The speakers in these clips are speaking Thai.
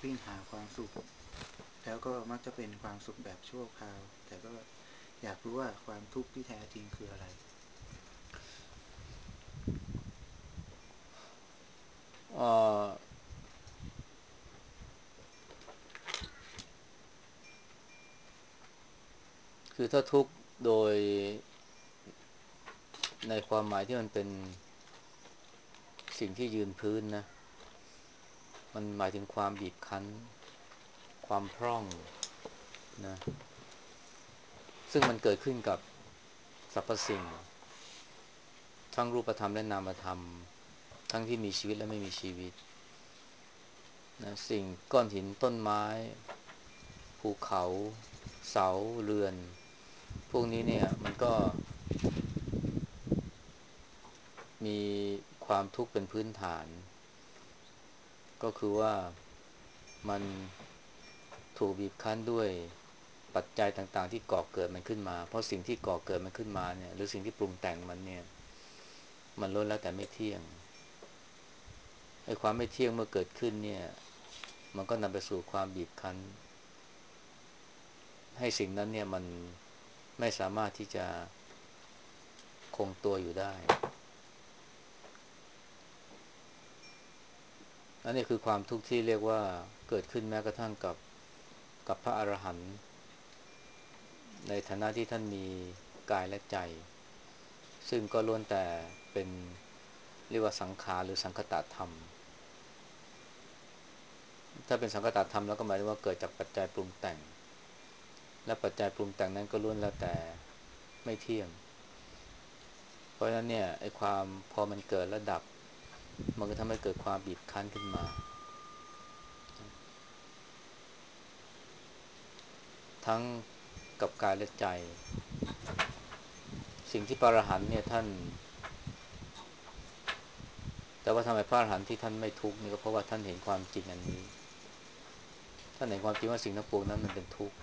วิ่งหาความสุขแล้วก็มักจะเป็นความสุขแบบชั่วคราวแต่ก็อยากรู้ว่าความทุกข์ที่แท้จริงคืออะไรเอ่อคือถ้าทุกข์โดยในความหมายที่มันเป็นสิ่งที่ยืนพื้นนะมันหมายถึงความบีบคั้นความพร่องนะซึ่งมันเกิดขึ้นกับสรรพสิ่งทั้งรูปธรรมและนามธรรมทั้งที่มีชีวิตและไม่มีชีวิตนะสิ่งก้อนหินต้นไม้ภูเขาเสาเรือนพวกนี้เนี่ยมันก็มีความทุกข์เป็นพื้นฐานก็คือว่ามันถูกบีบคั้นด้วยปัจจัยต่างๆที่ก่อเกิดมันขึ้นมาเพราะสิ่งที่ก่อเกิดมันขึ้นมาเนี่ยหรือสิ่งที่ปรุงแต่งมันเนี่ยมันล้วนแล้วแต่ไม่เที่ยงไอ้ความไม่เที่ยงเมื่อเกิดขึ้นเนี่ยมันก็นำไปสู่ความบีบคั้นให้สิ่งนั้นเนี่ยมันไม่สามารถที่จะคงตัวอยู่ได้อันนี้คือความทุกข์ที่เรียกว่าเกิดขึ้นแม้กระทั่งกับพระอรหันต์ในฐานะที่ท่านมีกายและใจซึ่งก็ล้วนแต่เป็นเรียกว่าสังขารหรือสังคตธรรมถ้าเป็นสังคตธรรมแล้วก็หมายถึงว่าเกิดจากปัจจัยปรุงแต่งและปัจจัยปรุงแต่งนั้นก็ล้วนแล้วแต่ไม่เที่ยงเพราะฉะนั้นเนี่ยไอ้ความพอมันเกิดและดับมันก็ทำให้เกิดความบีบคั้นขึ้นมาทั้งกับกายและใจสิ่งที่พระอรหันต์เนี่ยท่านแต่ว่าทำไมพระอรหันต์ที่ท่านไม่ทุกข์นี่ก็เพราะว่าท่านเห็นความจริงอันนี้ท่านเห็นความจริงว่าสิ่งทั้งปวงนั้นมันเป็นทุกข์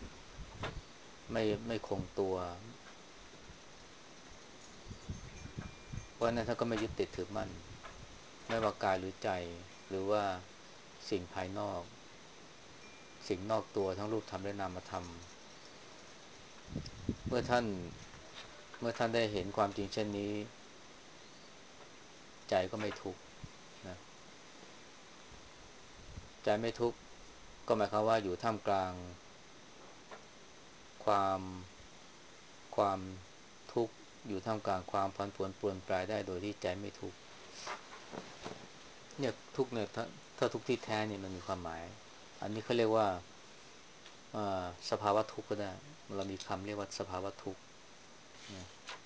ไม่คงตัวเพราะฉะนั้นท่านก็ไม่ยึดติดถือมั่นไม่ว่ากายหรือใจหรือว่าสิ่งภายนอกสิ่งนอกตัวทั้งรูปธรรมและนามธรรมเมื่อท่านเมื่อท่านได้เห็นความจริงเช่นนี้ใจก็ไม่ทุกข์นะใจไม่ทุกข์ก็หมายความว่าอยู่ท่ามกลางความความทุกข์อยู่ท่ามกลางความผันผวนปรวนแปรได้โดยที่ใจไม่ทุกข์เนี่ยทุกข์เนี่ยถ้าทุกข์ที่แท้เนี่ยมันมีความหมายอันนี้เขาเรียกว่าสภาวะทุกข์ก็ได้เรามีคำเรียกว่าสภาวะทุกข์นะ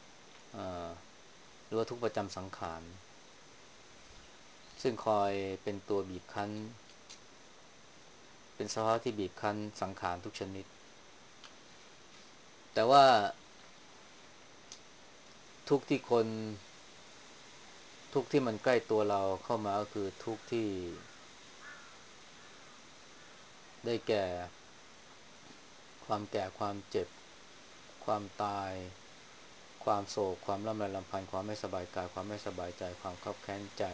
หรือว่าทุกข์ประจำสังขารซึ่งคอยเป็นตัวบีบคั้นเป็นสภาวะที่บีบคั้นสังขารทุกชนิดแต่ว่าทุกข์ที่คนทุกข์ที่มันใกล้ตัวเราเข้ามาก็คือทุกข์ที่ได้แก่ความแก่ความเจ็บความตายความโศกความร่ำไรรำพันความไม่สบายกายความไม่สบายใจความคับแค้นใจ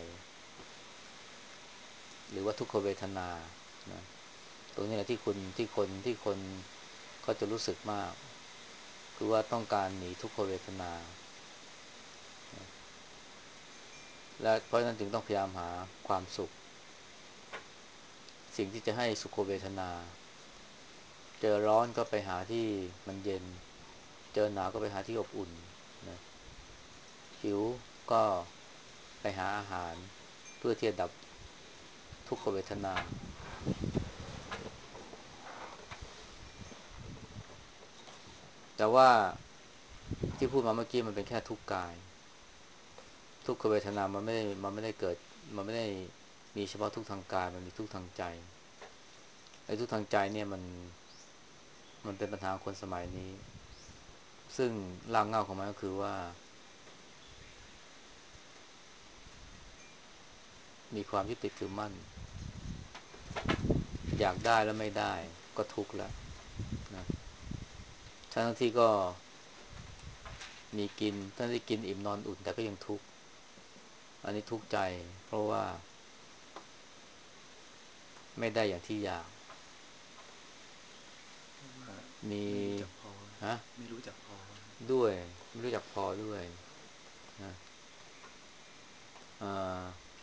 หรือว่าทุกขเวทนานะตรงนี้แหละที่คนเขาจะรู้สึกมากคือว่าต้องการหนีทุกขเวทนาและเพราะฉะนั้นจึงต้องพยายามหาความสุขสิ่งที่จะให้สุขเวทนาเจอร้อนก็ไปหาที่มันเย็นเจอหนาวก็ไปหาที่อบอุ่นนะหิวก็ไปหาอาหารเพื่อที่จะดับทุกขเวทนาแต่ว่าที่พูดมาเมื่อกี้มันเป็นแค่ทุกข์กายทุกขเวทนามันไม่ได้เกิดมันไม่ได้มีเฉพาะทุกข์ทางกายมันมีทุกข์ทางใจไอ้ทุกข์ทางใจเนี่ยมันเป็นปัญหาคนสมัยนี้ซึ่งรากเหง้าของมันก็คือว่ามีความยึดติดถือมั่นอยากได้แล้วไม่ได้ก็ทุกข์แล้วนะทั้งที่ก็มีกินทั้งที่กินอิ่มนอนอุ่นแต่ก็ยังทุกข์อันนี้ทุกข์ใจเพราะว่าไม่ได้อย่างที่อยากเพราะว่ามีไม่รู้จักพอฮะไม่รู้จักพอด้วยไม่รู้จักพอด้วยนะอ่า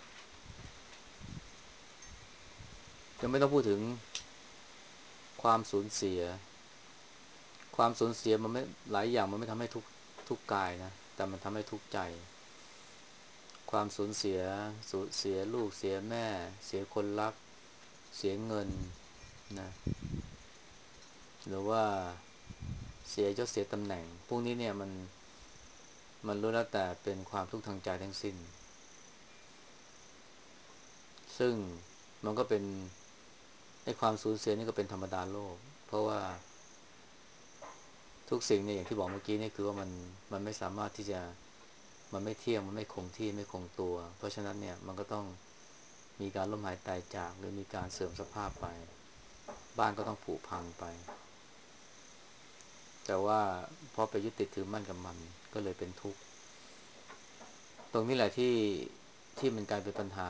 ยังไม่ต้องพูดถึงความสูญเสียความสูญเสียมันไม่หลายอย่างมันไม่ทำให้ทุกกายนะแต่มันทำให้ทุกข์ใจความสูญเสียเสียลูกเสียแม่เสียคนรักเสียเงินนะหรือว่าเสียยศเสียตำแหน่งพวกนี้เนี่ยมันรู้แล้วแต่เป็นความทุกข์ทางใจทั้งสิ้นซึ่งมันก็เป็นไอ้ความสูญเสียนี่ก็เป็นธรรมดาโลกเพราะว่าทุกสิ่งเนี่ยอย่างที่บอกเมื่อกี้นี่คือว่ามันไม่สามารถที่จะมันไม่เที่ยงมันไม่คงที่ไม่คงตัวเพราะฉะนั้นเนี่ยมันก็ต้องมีการล้มหายตายจากหรือมีการเสื่อมสภาพไปบ้านก็ต้องผุพังไปแต่ว่าพอไปยึดติดถือมั่นกับมันก็เลยเป็นทุกข์ตรงนี้แหละที่มันกลายเป็นปัญหา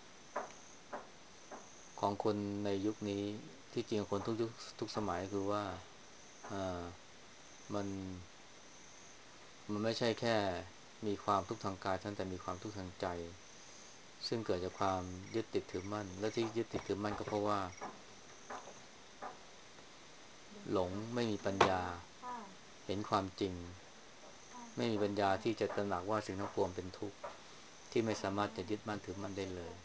ของคนในยุคนี้ที่จริงคนทุกยุคทุกสมัยคือว่าอ่ามันมันไม่ใช่แค่มีความทุกข์ทางกายท่านแต่มีความทุกข์ทางใจซึ่งเกิดจากความยึดติดถือมั่นและที่ยึดติดถือมั่นก็เพราะว่าหลงไม่มีปัญญาเห็นความจริงไม่มีปัญญาที่จะตระหนักว่าสิ่งทั้งปวงเป็นทุกข์ที่ไม่สามารถจะยึดมั่นถือมั่นได้เลย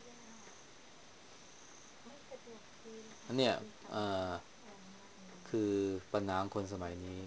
อันเนี้ยอ่าคือปัญหาของคนสมัยนี้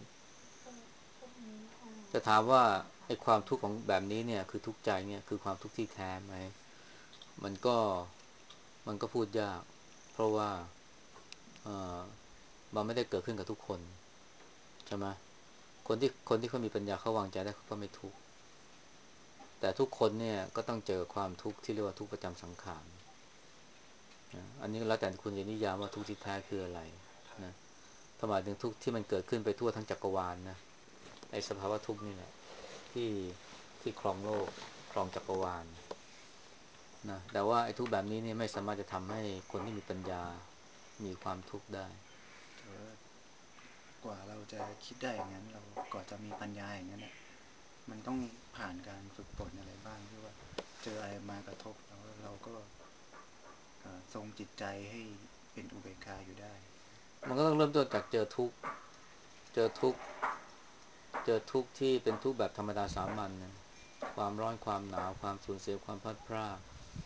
จะถามว่าไอ้ความทุกข์ของแบบนี้เนี่ยคือทุกข์ใจเนี่ยคือความทุกข์ที่แท้ไหมมันก็มันก็พูดยากเพราะว่าเอ่อมันไม่ได้เกิดขึ้นกับทุกคนใช่ไหมคนที่เขามีปัญญาเขาวางใจได้เขาก็ไม่ทุกข์แต่ทุกคนเนี่ยก็ต้องเจอความทุกข์ที่เรียกว่าทุกข์ประจำสังขารนะอันนี้แล้วแต่คุณจะนิยามว่าทุกข์ที่แท้คืออะไรนะถ้าหมายถึงทุกข์ที่มันเกิดขึ้นไปทั่วทั้งจักรวาลนะไอ้สภาวะทุกข์นี่แหละที่ที่ครองโลกครองจักรวาลนะแต่ว่าไอ้ทุกข์แบบนี้นี่ไม่สามารถจะทำให้คนที่มีปัญญามีความทุกข์ได้แต่ว่ากว่าเราจะคิดได้อย่างนั้นเราก่อนจะมีปัญญาอย่างนั้นมันต้องผ่านการฝึกฝนอะไรบ้างที่ว่าเจออะไรมากระทบแล้วเราก็ทรงจิตใจให้เป็นอุเบกขาอยู่ได้มันก็ต้องเริ่มต้นจากเจอทุกข์เจอทุกข์เจอทุกข์ที่เป็นทุกข์แบบธรรมดาสามัญนะความร้อนความหนาวความสูญเสียความพลัดพราก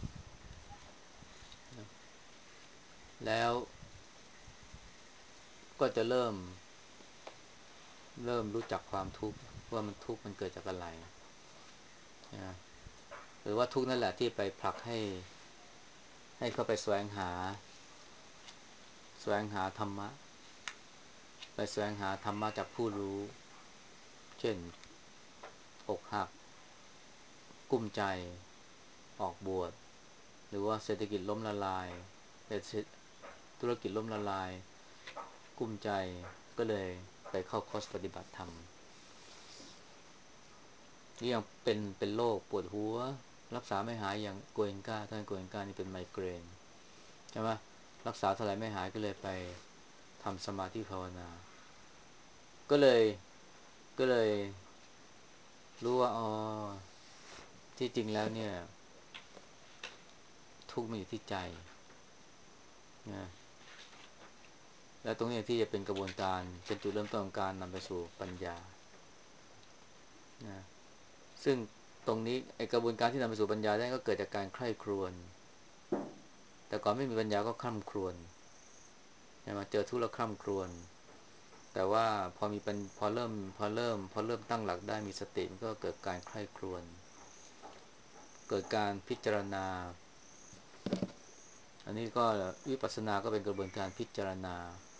แล้วก็จะเริ่มรู้จักความทุกข์ว่ามันทุกข์มันเกิดจากอะไรนะหรือว่าทุกข์นั่นแหละที่ไปผลักให้เข้าไปแสวงหาธรรมะไปแสวงหาธรรมะจากผู้รู้เช่นอกหักกุ้มใจออกบวชหรือว่าเศรษฐกิจล้มละลายธุรกิจล้มละลายกุ้มใจก็เลยไปเข้าคอร์สปฏิบัติธรรมนี่ยังเป็นโรคปวดหัวรักษาไม่หายอย่างโกเอนกาท่านโกเอนกานี่เป็นไมเกรนใช่ไหมรักษาเท่าไหร่ไม่หายก็เลยไปทำสมาธิภาวนาก็เลยก็เลยรู้ว่าอ๋อที่จริงแล้วเนี่ยทุกข์มันอยู่ที่ใจนะและตรงนี้ที่จะเป็นกระบวนการเป็นจุดเริ่มต้นของการนำไปสู่ปัญญานะซึ่งตรงนี้ไอกระบวนการที่นำไปสู่ปัญญาได้ก็เกิดจากการใคร่ครวญแต่ก่อนไม่มีปัญญาก็คร่ำครวญใช่ไหมเจอทุกข์แล้วคร่ำครวญแต่ว่าพอเริ่มตั้งหลักได้มีสติมันก็เกิดการใคร่ครวญเกิดการพิจารณาอันนี้ก็วิปัสสนาก็เป็นกระบวนการพิจารณา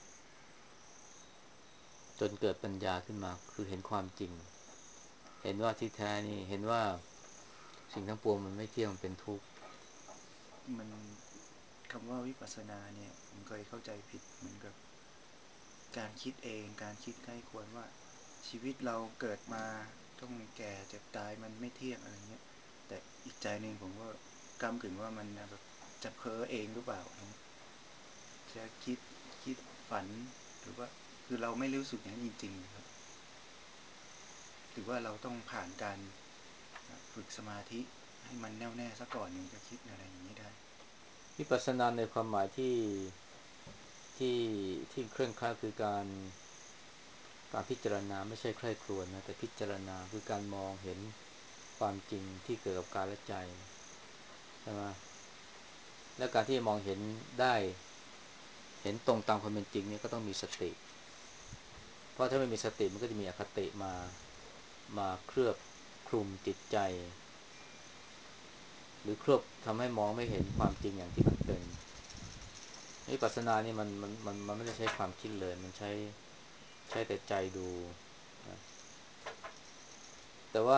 จนเกิดปัญญาขึ้นมาคือเห็นความจริงเห็นว่าที่แท้นี่เห็นว่าสิ่งทั้งปวงมันไม่เที่ยงเป็นทุกข์มันคำว่าวิปัสสนาเนี่ยผมเคยเข้าใจผิดเหมือนกับการคิดเองการคิดใกล้ควรว่าชีวิตเราเกิดมาต้องแก่เจ็บตายมันไม่เที่ยงอะไรเงี้ยแต่อีกใจหนึ่งผมก็กำกึ่งว่ามันแบบจะเพ้อเองหรือเปล่าอะไรเงี้ยจะคิดฝันหรือว่าคือเราไม่รู้สึกอย่างนั้นจริงๆครับหรือว่าเราต้องผ่านการฝึกสมาธิให้มันแน่วแน่ซะก่อนถึงจะคิดอะไรอย่างนี้ได้วิปัสสนาในความหมายที่ที่เคร่งครัดคือการพิจารณาไม่ใช่ใคร่ครวญนะแต่พิจารณาคือการมองเห็นความจริงที่เกิดกับกายและใจใช่ไหมและการที่จะมองเห็นได้เห็นตรงตามความเป็นจริงเนี่ยก็ต้องมีสติเพราะถ้าไม่มีสติมันก็จะมีอคติมาเคลือบคลุมจิตใจหรือเคลือบทำให้มองไม่เห็นความจริงอย่างที่มันเป็นวิปัสสนานี่มันไม่ได้ใช้ความคิดเลยมันใช้แต่ใจดูนะแต่ว่า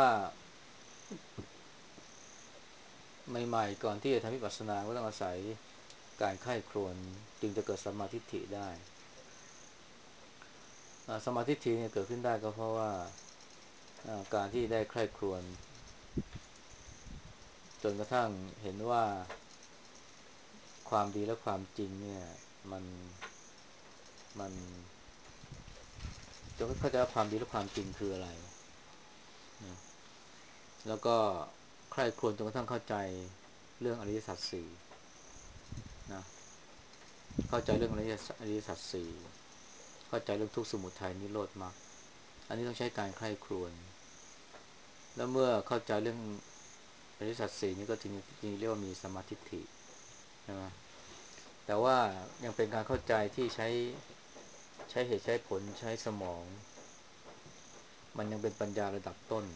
ใหม่ๆก่อนที่จะทำวิปัสสนาก็ต้องอาศัยการใคร่ครวญจึงจะเกิดสัมมาทิฏฐิได้สัมมาทิฏฐิเนี่ยเกิดขึ้นได้ก็เพราะว่าการที่ได้ใคร่ครวญจนกระทั่งเห็นว่าความดีและความจริงเนี่ยมันมันจนเข้าใจว่าความดีและความจริงคืออะไรนะแล้วก็ใคร่ครวญจนกระทั่งเข้าใจเรื่องอริยสัจสี่นะเข้าใจเรื่องอริยสัจสี่เข้าใจเรื่องทุกข์สมุทัยนิโรธมรรคอันนี้ต้องใช้การใคร่ครวญแล้วเมื่อเข้าใจเรื่องอริยสัจสี่นี้ก็จริงเรียกว่ามีสมาธิฏฐิใช่ไหมแต่ว่ายังเป็นการเข้าใจที่ใช้เหตุใช้ผลใช้สมองมันยังเป็นปัญญาระดับต้น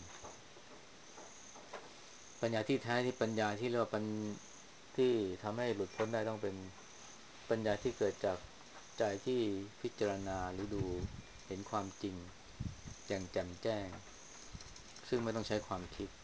ปัญญาที่แท้ที่ปัญญาที่เรียกว่าที่ทำให้หลุดพ้นได้ต้องเป็นปัญญาที่เกิดจากใจที่พิจารณาหรือดูเห็นความจริงแจ่มแจ่มแจ้งซึ่งไม่ต้องใช้ความคิด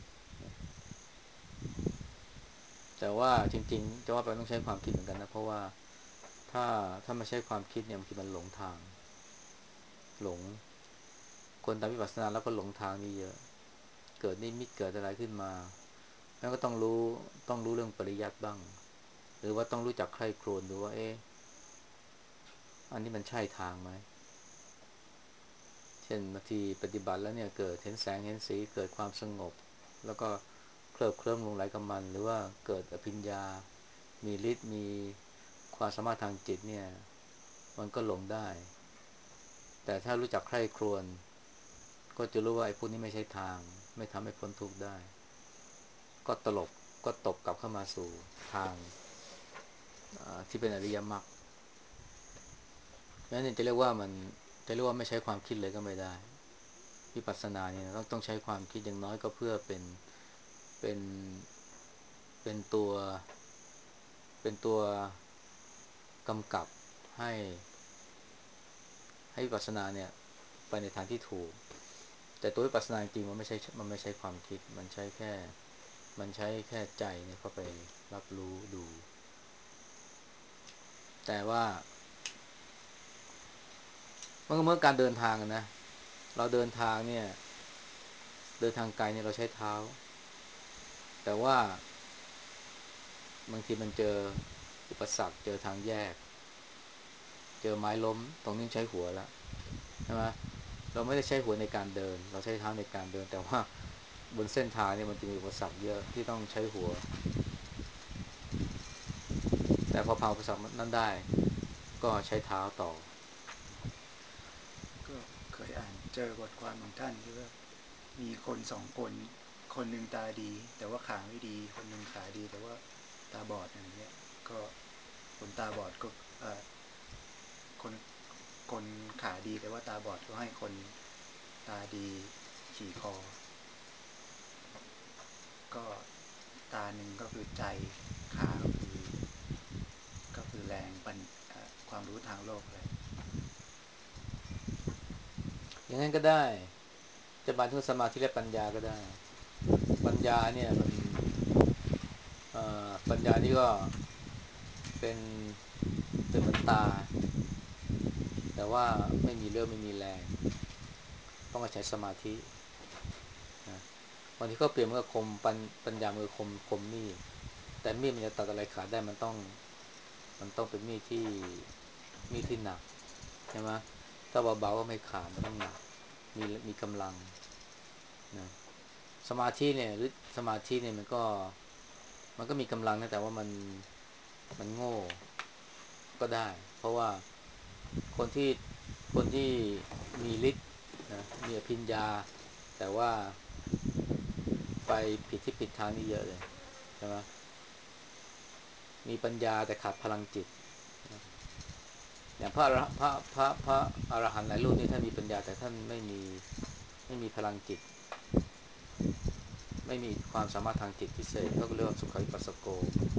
แต่ว่าจริงๆจะว่าไปต้องใช้ความคิดเหมือนกันนะเพราะว่าถ้าถ้าไม่ใช้ความคิดเนี่ยบางทีมันหลงทางหลงคนทำวิปัสสนาแล้วก็หลงทางนี่เยอะเกิดนิมิตเกิดอะไรขึ้นมาแล้วก็ต้องรู้เรื่องปริยัติบ้างหรือว่าต้องรู้จักใคร่ครวญดูว่าอันนี้มันใช่ทางไหมเช่นบางทีปฏิบัติแล้วเนี่ยเกิดเห็นแสงเห็นสีเกิดความสงบแล้วก็เคลิบเคลิ้มหลงไหลกับมันหรือว่าเกิดอภิญญามีฤทธิ์มีความสามารถทางจิตเนี่ยมันก็หลงได้แต่ถ้ารู้จักใคร่ครวญก็จะรู้ว่าไอ้พวกนี้ไม่ใช่ทางไม่ทำให้พ้นทุกข์ได้ก็ก็ตกกลับเข้ามาสู่ทางที่เป็นอริยมรรคนั้นจะเรียกว่ามันจะเรียกว่าไม่ใช้ความคิดเลยก็ไม่ได้วิปัสสนาเนี่ยต้องใช้ความคิดอย่างน้อยก็เพื่อเป็นเป็นตัวเป็นตัวกำกับให้วิปัสสนาเนี่ยไปในทางที่ถูกแต่ตัววิปัสสนาจริงมันไม่ใช่ความคิดมันใช้แค่ใจเนี่ยเข้าไปรับรู้ดูแต่ว่าเมื่อการเดินทางนะเราเดินทางเนี่ยเดินทางไกลเนี่ยเราใช้เท้าแต่ว่าบางทีมันเจออุปสรรคเจอทางแยกเจอไม้ล้มตรงนี้ใช้หัวแล้วใช่ไหมเราไม่ได้ใช้หัวในการเดินเราใช้เท้าในการเดินแต่ว่าบนเส้นทางเนี่ยมันจะมีอุปสรรคเยอะที่ต้องใช้หัวแต่พอผ่านอุปสรรคนั้นได้ก็ใช้เท้าต่อก็เคยอ่านเจอบทความของท่านที่ว่ามีคนสองคนคนหนึ่งตาดีแต่ว่าขาไม่ดีคนหนึ่งขาดีแต่ว่าตาบอดอย่างเงี้ยก็คนตาบอดก็คนคนขาดีแต่ว่าตาบอดก็ให้คนตาดีขี่คอก็ตาหนึ่งก็คือใจขาก็คือแรงปัญความรู้ทางโลกอะไรอย่างนั้นก็ได้จะมาถึงสมาธิและปัญญาก็ได้ปัญญาเนี่ยมันปัญญานี่ก็เป็นเป็นเหมือนตาแต่ว่าไม่มีเรื่องไม่มีแรงต้องอาศัยสมาธินะบางทีก็เปลี่ยนมือคมปัญญามือคมมีดแต่มีดมันจะตัดอะไรขาดได้มันต้องมันต้องเป็นมีดที่หนักใช่ไหมถ้าเบาๆก็ไม่ขาดมันต้องหนักมีกำลังนะสมาธิเนี่ยหรือสมาธิเนี่ยมันก็มีกำลังนะแต่ว่ามันโง่ก็ได้เพราะว่าคนที่คนที่มีฤทธิ์นะมีอภิญญาแต่ว่าไปผิดที่ผิดทางนี่เยอะเลยใช่ไหมมีปัญญาแต่ขาดพลังจิตอย่างพระอรหันต์หลายรูปนี่ท่านมีปัญญาแต่ท่านไม่มีพลังจิตไม่มีความสามารถทางจิตพิเศษเขาก็เรียกว่าสุขวิปัสสโก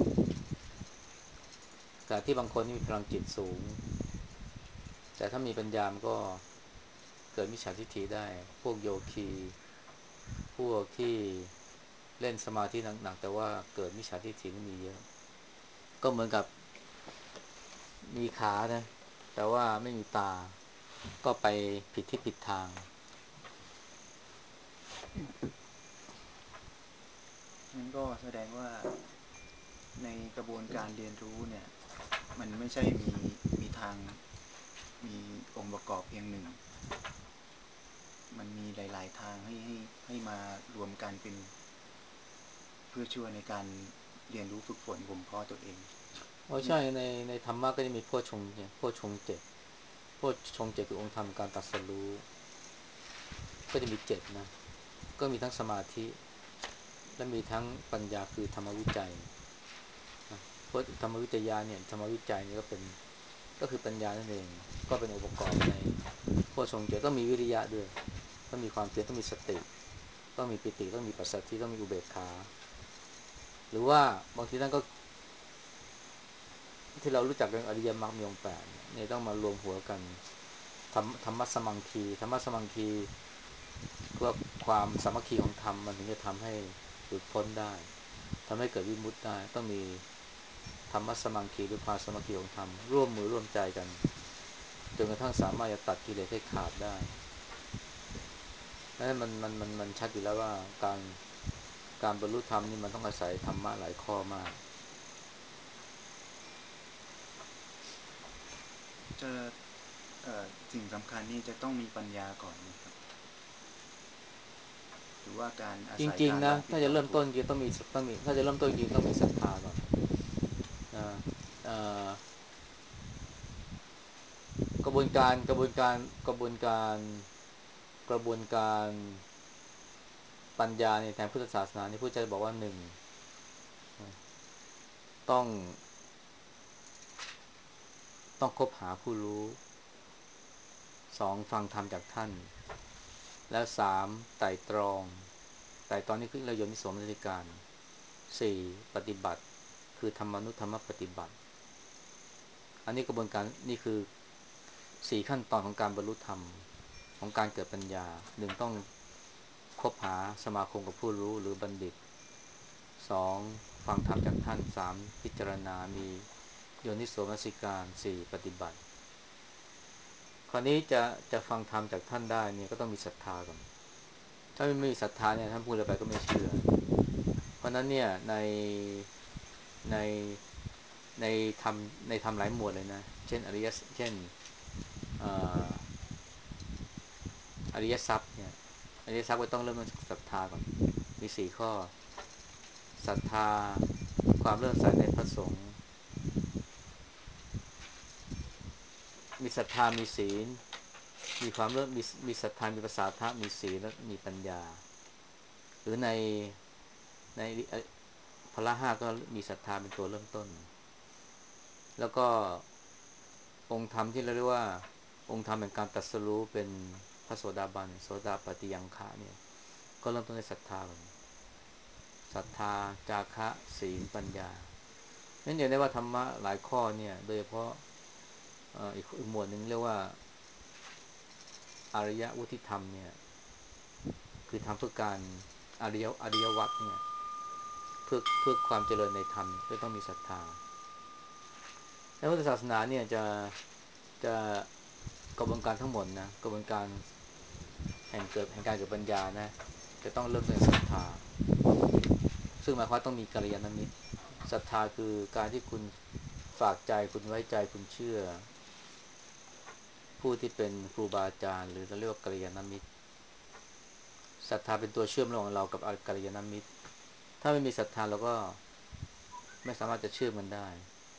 แต่ที่บางคนนี่มีพลังจิตสูงแต่ถ้ามีปัญญามันก็เกิดมิจฉาทิฏฐิได้พวกโยคีพวกที่เล่นสมาธิหนักๆแต่ว่าเกิดมิจฉาทิฏฐินี่มีเยอะก็เหมือนกับมีขานะแต่ว่าไม่มีตาก็ไปผิดที่ผิดทางนั่นก็แสดงว่าในกระบวนการเรียนรู้เนี่ยมันไม่ใช่มีทางมีองค์ประกอบเพียงหนึ่งมันมีหลายๆทางให้มารวมกันเป็นเพื่อช่วยในการเรียนรู้ฝึกฝนบ่มเพาะตัวเองอ๋อนี่ใช่ในธรรมะก็จะมีโพชฌงค์เนี่ยโพชฌงค์เจ็ดโพชฌงค์เจ็ดคือองค์ธรรมการตรัสรู้ก็จะมีเจ็ดนะก็มีทั้งสมาธิและมีทั้งปัญญาคือธรรมวิจัยนะเพราะธรรมวิจยาเนี่ยธรรมวิจัยนี่ก็คือปัญญานั่นเองก็เป็นองค์ประกอบในโพชฌงค์เจ็ดต้องมีวิริยะด้วยต้องมีความเพียรต้องมีสติต้องมีปิติต้องมีปัสสัทธิต้องมีอุเบกขาหรือว่าบางทีท่านก็ที่เรารู้จักเรื่องอริยมรรคมีองค์แปดเนี่ยต้องมารวมหัวกันธรรมะสมังคีธรรมะสมังคีเพื่อความสามัคคีของธรรมมันถึงจะทำให้หลุดพ้นได้ทำให้เกิดวิมุตติได้ต้องมีธรรมะสมังคีหรือความสามัคคีของธรรมร่วมมือร่วมใจกันจนกระทั่งสามารถจะตัดกิเลสให้ขาดได้นั่นมันชัดอยู่แล้วว่าการบรรลุธรรมนี่มันต้องอาศัยธรรมะหลายข้อมากจะสิ่งสำคัญนี่จะต้องมีปัญญาก่อนนะครับหรือว่าการอาจศัยริงๆนะการลองผิถ้าจะเริ่มดลองถูกต้นจริงต้องมีถ้าจะเริ่มต้นจริงต้องมีศรัทธาก่อนนะเอ่อกระบวนการกระบวนการกระบวนการกระบวนการปัญญาในทางพุทธศาสนานี่พระเจ้าบอกว่าหนึ่งต้องต้องคบหาผู้รู้สองฟังธรรมจากท่านแล้วสามไตร่ตรองนี่คือเราโยนิโสมนสิการสี่ปฏิบัติคือธรรมานุธรรมปฏิบัติอันนี้กระบวนการนี่คือสี่ขั้นตอนของการบรรลุธรรมของการเกิดปัญญาหนึ่งต้องคบหาสมาคมกับผู้รู้หรือบัณฑิตสองฟังธรรมจากท่านสามพิจารณามีโยนิโสมนสิการสี่ปฏิบัติคราวนี้จะฟังธรรมจากท่านได้เนี่ยก็ต้องมีศรัทธาก่อนถ้าไม่มีศรัทธาเนี่ยท่านพูดอะไรไปก็ไม่เชื่อเพราะนั้นเนี่ยในในธรรมในธรรมหลายหมวดเลยนะเช่นเช่นเอ่ออริยทรัพย์เนี่ยอริยทรัพย์ก็ต้องเริ่มต้นจากศรัทธาก่อนมีสี่ข้อศรัทธาความเลื่อมใสในพระสงฆ์มีศรัทธามีศีลมีความเลื่อมมีศรัทธามีภาษาทะมีศีลและมีปัญญาหรือในพละห้าก็มีศรัทธาเป็นตัวเริ่มต้นแล้วก็องค์ธรรมที่เราเรียกว่าองค์ธรรมแห่งการตรัสรู้เป็นพระโสดาบันโสดาปฏิยังคะเนี่ยก็เริ่มต้นในศรัทธาศรัทธาจาคะศีลปัญญานั่นเห็นได้ว่าธรรมะหลายข้อเนี่ยโดยเฉพาะอีกหมวดหนึ่งเรียกว่าอริยวุฒิธรรมเนี่ยคือทำเพื่อการอริยวัตเนี่ยเพื่อความเจริญในธรรมก็ต้องมีศรัทธาในพุทธศาสนาเนี่ยจะกระบวนการทั้งหมดนะกระบวนการแห่งการเกิดปัญญานะจะต้องเริ่มต้นจากศรัทธาซึ่งหมายความต้องมีกัลยาณมิตรศรัทธาคือการที่คุณฝากใจคุณไว้ใจคุณเชื่อผู้ที่เป็นครูบาอาจารย์หรือเราเรียกว่ากัลยาณมิตรศรัทธาเป็นตัวเชื่อมระหว่างเรากับกัลยาณมิตรถ้าไม่มีศรัทธาเราก็ไม่สามารถจะเชื่อมันได้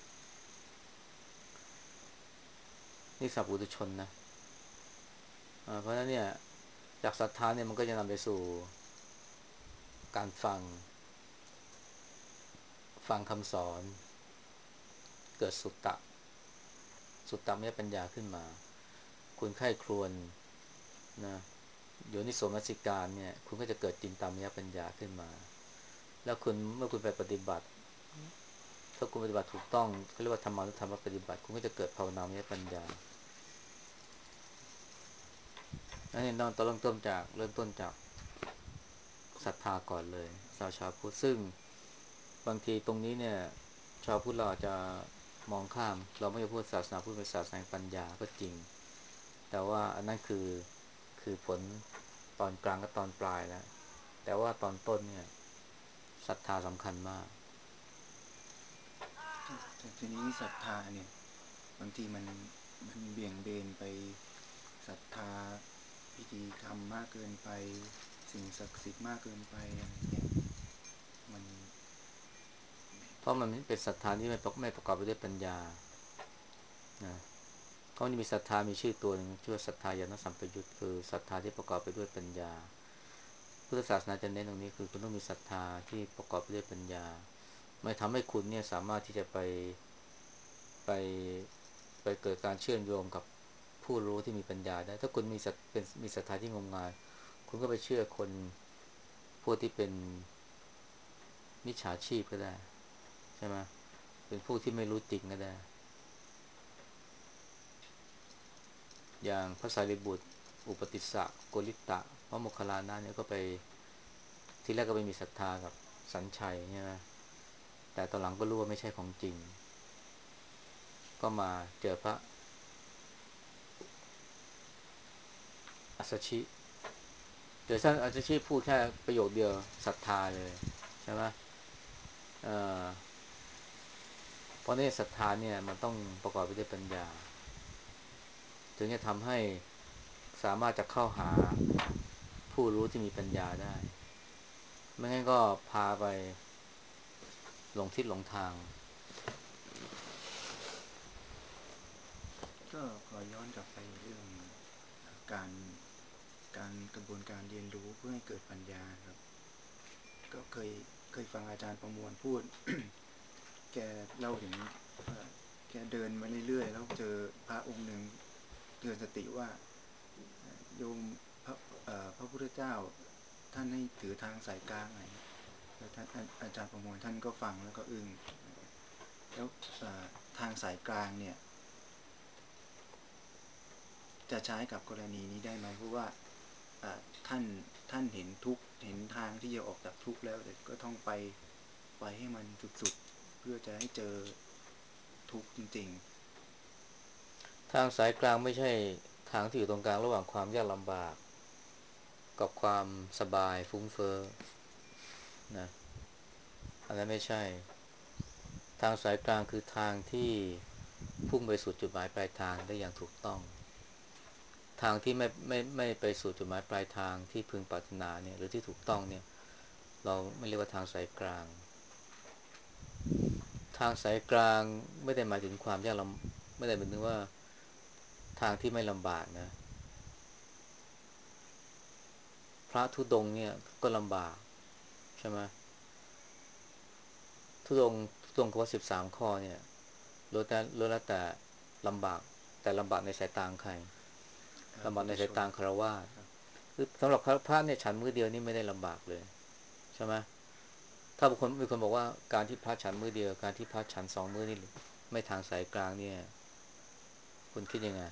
นี่สัพพุถุชนนะเพราะฉะนั้นเนี่ยจากศรัทธาเนี่ยมันก็จะนำไปสู่การฟังคำสอนเกิดสุตตะมยปัญญาขึ้นมาคุณใคร่ครวญนะโยนิโสมนสิการเนี่ยคุณก็จะเกิดจินตามยปัญญาขึ้นมาแล้วคุณเมื่อคุณไปปฏิบัติถ้าคุณปฏิบัติถูกต้องเขาเรียกว่าธรรมานุธรรมปฏิบัติคุณก็จะเกิดภาวนามยปัญญาอันนี้ต้องเริ่มต้นจากศรัทธาก่อนเลยชาวพุทธซึ่งบางทีตรงนี้เนี่ยชาวพุทธเราอาจจะมองข้ามเราไม่ได้พูดศาสนาพุทธเป็นศาสนาปัญญาก็จริงแต่ว่าอันนั้นคือผลตอนกลางกับตอนปลายแล้วแต่ว่าตอนต้นเนี่ยศรัทธาสำคัญมากแต่ทีนี้ศรัทธาเนี่ยบางทีมันเบี่ยงเบนไปศรัทธาพิธีกรรมมากเกินไปสิ่งศักดิ์สิทธิ์มากเกินไปอะไรเงี้ยมันเพราะมันเป็นศรัทธาที่ไม่ประกอบไปด้วยปัญญานะเขาจะมีศรัทธามีชื่อตัวหนึ่งชื่อศรัทธาญาณสัมปยุตคือศรัทธาที่ประกอบไปด้วยปัญญาพุทธศาสนาจะเน้นตรงนี้คือคุณต้องมีศรัทธาที่ประกอบไปด้วยปัญญาไม่ทำให้คุณเนี่ยสามารถที่จะไปเกิดการเชื่อมโยงกับผู้รู้ที่มีปัญญาได้ถ้าคุณมีศรัทธาที่งมงายคุณก็ไปเชื่อคนพวกที่เป็นมิจฉาชีพก็ได้ใช่ไหมเป็นผู้ที่ไม่รู้จริงก็ได้อย่างพระสารีบุตรอุปติสสะโกริตะพระโมคคัลลานะเนี่ยก็ไปทีแรกก็ไปมีศรัทธากับสัญชัยใช่ไหมแต่ตอนหลังก็รู้ว่าไม่ใช่ของจริงก็มาเจอพระอัสสชิเดี๋ยวท่านอัสสชิพูดแค่ประโยคเดียวศรัทธาเลยใช่ไหมเอ่อเพราะนี่ศรัทธาเนี่ยมันต้องประกอบไปด้วยปัญญาถึงจะทำให้สามารถจะเข้าหาผู้รู้ที่มีปัญญาได้ไม่งั้นก็พาไปหลงทิศหลงทางก็ขอย้อนกลับไปเรื่องการกระบวนการเรียนรู้เพื่อให้เกิดปัญญาครับก็เคยฟังอาจารย์ประมวลพูด แกเล่าถึงว่าแกเดินมาเรื่อยๆแล้วเจอพระองค์หนึ่งเตือนสติว่าโยมพระพระพุทธเจ้าท่านให้ถือทางสายกลางอะไรแล้วท่านอาจารย์ประมวลท่านก็ฟังแล้วก็อึ้งแล้วทางสายกลางเนี่ยจะใช้กับกรณีนี้ได้ไหมเพราะว่าท่านเห็นทุกเห็นทางที่จะออกจากทุกแล้วแต่ก็ต้องไปให้มันสุดๆเพื่อจะให้เจอทุกจริงทางสายกลางไม่ใช่ทางที่อยู่ตรงกลางระหว่างความยากลำบากกับความสบายฟุ้งเฟ้อนะอันนั้นไม่ใช่ทางสายกลางคือทางที่พุ่งไปสู่จุดหมายปลายทางได้อย่างถูกต้องทางที่ไม่ไปสู่จุดหมายปลายทางที่พึงปรารถนาเนี่ยหรือที่ถูกต้องเนี่ยเราไม่เรียกว่าทางสายกลางทางสายกลางไม่ได้หมายถึงความยากลำไม่ได้หมายถึงว่าทางที่ไม่ลำบากนะพระธุดงค์เนี่ยก็ลำบากใช่ไหมธุดงค์ว่า13 ข้อเนี่ยล้วนแล้วแต่ลำบากแต่ลำบากในสายตาของใครลำบากในปุถุชนสายตาคฤหัสถ์ครับคือสำหรับพระเนี่ยฉันมื้อเดียวนี่ไม่ได้ลำบากเลยใช่ไหมถ้าบางคนมีคนบอกว่าการที่พระฉันมื้อเดียวการที่พระฉัน2 มื้อนี่ไม่ทางสายกลางเนี่ยคุณคิดยังไง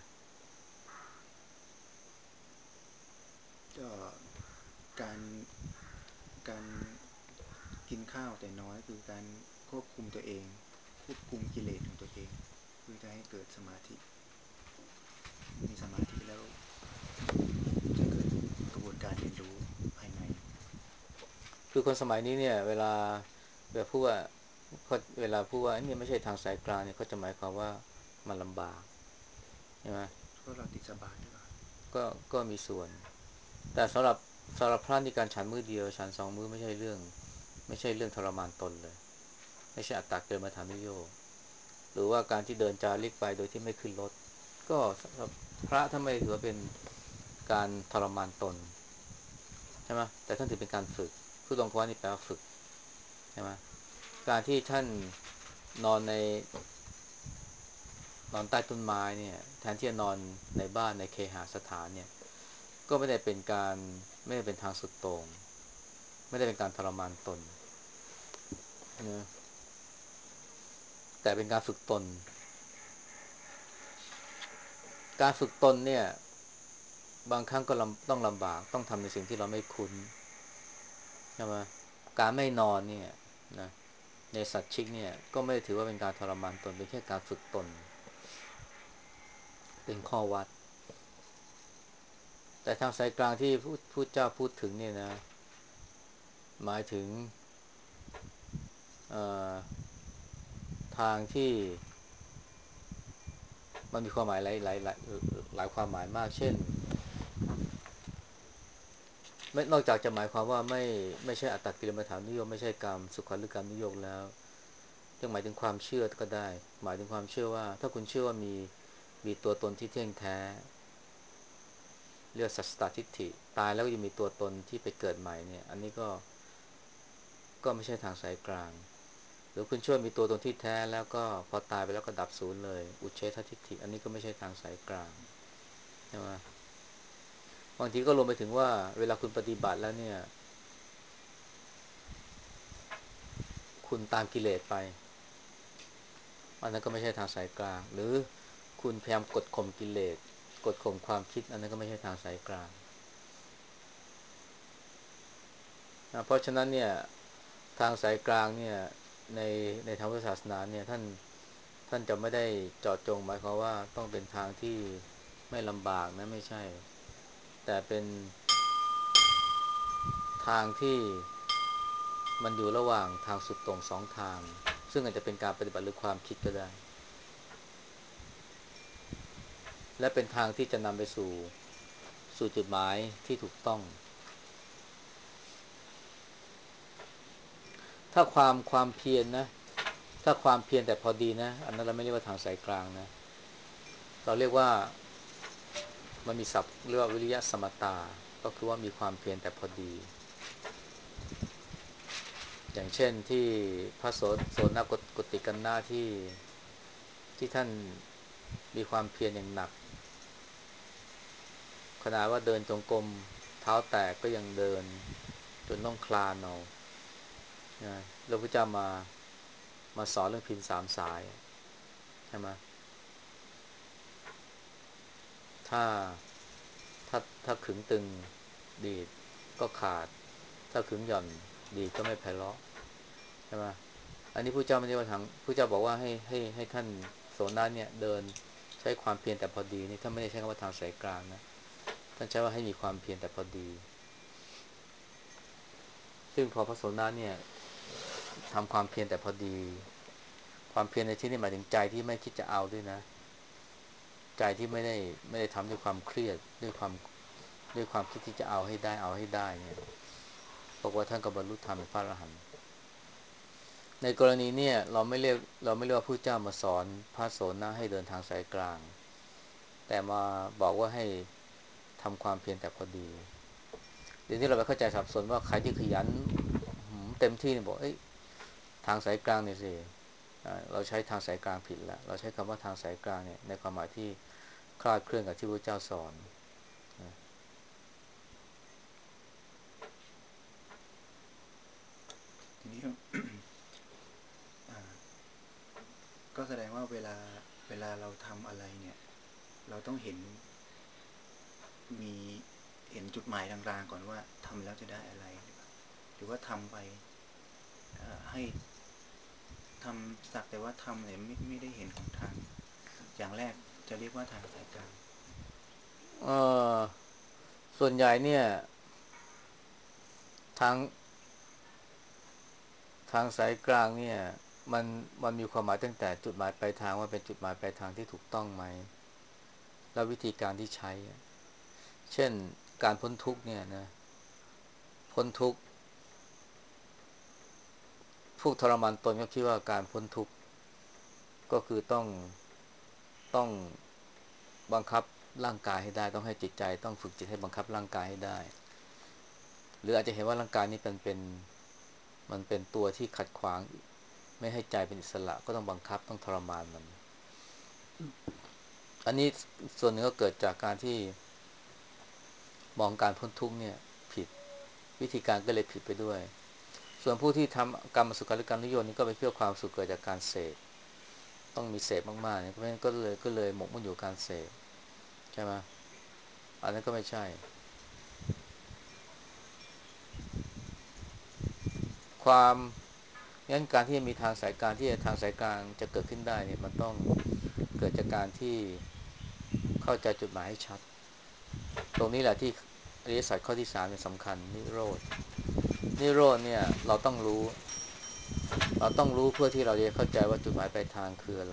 ก็การการกินข้าวแต่น้อยคือการควบคุมตัวเองควบคุมกิเลสของตัวเองเพื่อจะให้เกิดสมาธิมีสมาธิแล้วจะเกิดกระบวนการเรียนรู้ภายในคือคนสมัยนี้เนี่ยเวลาพูดว่าเขาเวลาพูดว่านี่ไม่ใช่ทางสายกลางเนี่ยเขาจะหมายความว่ามันลำบากใช่ไหมเพราะเราติดสบายหรือเปล่าก็ก็มีส่วนแต่สำหรับพระนี่การฉันมื้อเดียวฉัน2 มื้อไม่ใช่เรื่องทรมานตนเลยไม่ใช่อัตตาเกินมาฐานุโยคหรือว่าการที่เดินจาริกไปโดยที่ไม่ขึ้นรถก็สำหรับพระท่านไม่ถือว่าเป็นการทรมานตนใช่ไหมแต่ท่านถือเป็นการฝึกผู้ทรงควันี่แปลว่าฝึกใช่ไหมการที่ท่านนอนใน นอนใต้ต้นไม้เนี่ยแทนที่จะนอนในบ้านในเคหสถานเนี่ยก็ไม่ได้เป็นทางสุดโต่งไม่ได้เป็นการทรมานตนนะแต่เป็นการฝึกตนการฝึกตนเนี่ยบางครั้งก็ต้องลำบากต้องทำในสิ่งที่เราไม่คุ้นใช่ไหมการไม่นอนเนี่ยนะในสัตว์ชิกเนี่ยก็ไม่ได้ถือว่าเป็นการทรมานตนเป็นแค่การฝึกตนเป็นข้อวัดแต่ทางสายกลางที่พูดเจ้าพูดถึงเนี่ยนะหมายถึงเอ่อทางที่ มันมีความหมายหลายความหมายมากเช่นไม่นอกจากจะหมายความว่าไม่ใช่อัตตกิลมัฏฐานุโยคไม่ใช่กรรมสุขันหรือกรรมนิยมแล้วยังหมายถึงความเชื่อก็ได้หมายถึงความเชื่อว่าถ้าคุณเชื่อว่ามีตัวตนที่เที่ยงแท้เรียกสัสตตทิฏฐิตายแล้วก็ยังมีตัวตนที่ไปเกิดใหม่เนี่ยอันนี้ก็ไม่ใช่ทางสายกลางหรือคุณเชื่อมีตัวตนที่แท้แล้วก็พอตายไปแล้วก็ดับศูนย์เลยอุเฉททิฏฐิอันนี้ก็ไม่ใช่ทางสายกลางใช่ไหมบางทีก็รวมไปถึงว่าเวลาคุณปฏิบัติแล้วเนี่ย คุณตามกิเลสไปอันนั้นก็ไม่ใช่ทางสายกลางหรือคุณพยายามกดข่มกิเลสกดข่มความคิดอันนั้นก็ไม่ใช่ทางสายกลางนะเพราะฉะนั้นเนี่ยทางสายกลางเนี่ยในในทางพุทธศาสนาเนี่ยท่านจะไม่ได้เจาะจงหมายความว่าต้องเป็นทางที่ไม่ลำบากนะไม่ใช่แต่เป็นทางที่มันอยู่ระหว่างทางสุดโต่ง2 ทางซึ่งอาจจะเป็นการปฏิบัติหรือความคิดก็ได้และเป็นทางที่จะนำไปสู่จุดหมายที่ถูกต้อง ถ้าความเพียรนะถ้าความเพียรแต่พอดีนะอันนั้นเราไม่เรียกว่าทางสายกลางนะเราเรียกว่ามันมีศัพท์เรียกว่าวิริยะสมตาก็คือว่ามีความเพียรแต่พอดีอย่างเช่นที่พระโสนกติกันนาที่ท่านมีความเพียรอย่างหนักขนาดว่าเดินจงกรมเท้าแตกก็ยังเดินจนต้องคลานเอานะแล้วพระเจ้ามาสอนเรื่องพิน3 สายใช่ไหมถ้า ถ้าขึงตึงดีดก็ขาดถ้าขึงหย่อนดีดก็ไม่ไพเราะใช่ไหมอันนี้ผู้เจ้าไม่ได้ว่าทางผู้เจ้าบอกว่าให้ท่านโสนเนี่ยเดินใช้ความเพียรแต่พอดีนี่ท่านไม่ได้ใช้คำว่าทางสายกลางนะท่านใช้ว่าให้มีความเพียรแต่พอดีซึ่งพอพระโสนเนี่ยทำความเพียรแต่พอดีความเพียรในที่นี้หมายถึงใจที่ไม่คิดจะเอาด้วยนะใจที่ไม่ได้ทำด้วยความเครียดด้วยความคิดที่จะเอาให้ได้เนี่ยบอกว่าท่านก็บรรลุธรรมเป็นพระอรหันต์ ในกรณีเนี่ยเราไม่เรียกว่าผู้เจ้ามาสอนพระโสนะให้เดินทางสายกลางแต่มาบอกว่าให้ทำความเพียรแต่พอดีเดี๋ยวนี้เราไปเข้าใจสับสนว่าใครที่ขยันเต็มที่เนี่ยบอกเอ้ยทางสายกลางเนี่ยสิเราใช้ทางสายกลางผิดแล้วเราใช้คำว่าทางสายกลางเนี่ยในความหมายที่คลาดเคลื่อนกับที่พระเจ้าสอนทีนี้ก็แสดงว่าเวลาเราทำอะไรเนี่ยเราต้องมีเห็นจุดหมายต่างๆก่อนว่าทำแล้วจะได้อะไรหรือว่าทำไปให้ทำสักแต่ว่าทำเนี่ยไม่ได้เห็นของทางอย่างแรกจะเรียกว่าทางสายกลางเออส่วนใหญ่เนี่ยทางทางสายกลางเนี่ยมันมันมีความหมายตั้งแต่จุดหมายปลายทางว่าเป็นจุดหมายปลายทางที่ถูกต้องไหมแล้ววิธีการที่ใช้เช่นการพ้นทุกข์เนี่ยนะพ้นทุกข์พวกทรมานตนก็คิดว่าการพ้นทุกข์ก็คือต้องบังคับร่างกายให้ได้ต้องให้จิตใจต้องฝึกจิตให้บังคับร่างกายให้ได้หรืออาจจะเห็นว่าร่างกายนี้มันเป็นตัวที่ขัดขวางไม่ให้ใจเป็นอิสระก็ต้องบังคับต้องทรมานมันอันนี้ส่วนหนึ่งก็เกิดจากการที่มองการพ้นทุกข์เนี่ยผิดวิธีการก็เลยผิดไปด้วยส่วนผู้ที่ทำกรรมสุขาริการนิยมนี่ก็ไปเพื่อความสุขเกิดจากการเสพต้องมีเสพมากๆเนี่ยเพราะฉะนั้นก็เลยหมกมุ่นอยู่กับการเสพใช่ไหมอันนั้นก็ไม่ใช่ความงั้นการที่จะมีทางสายกลางที่จะทางสายกลางจะเกิดขึ้นได้เนี่ยมันต้องเกิดจากการที่เข้าใจจุดหมายให้ชัดตรงนี้แหละที่อริยสัจข้อที่สามเนี่ยสำคัญนิโรธเนี่ยเราต้องรู้เพื่อที่เราจะเข้าใจว่าจุดหมายปลายทางคืออะไร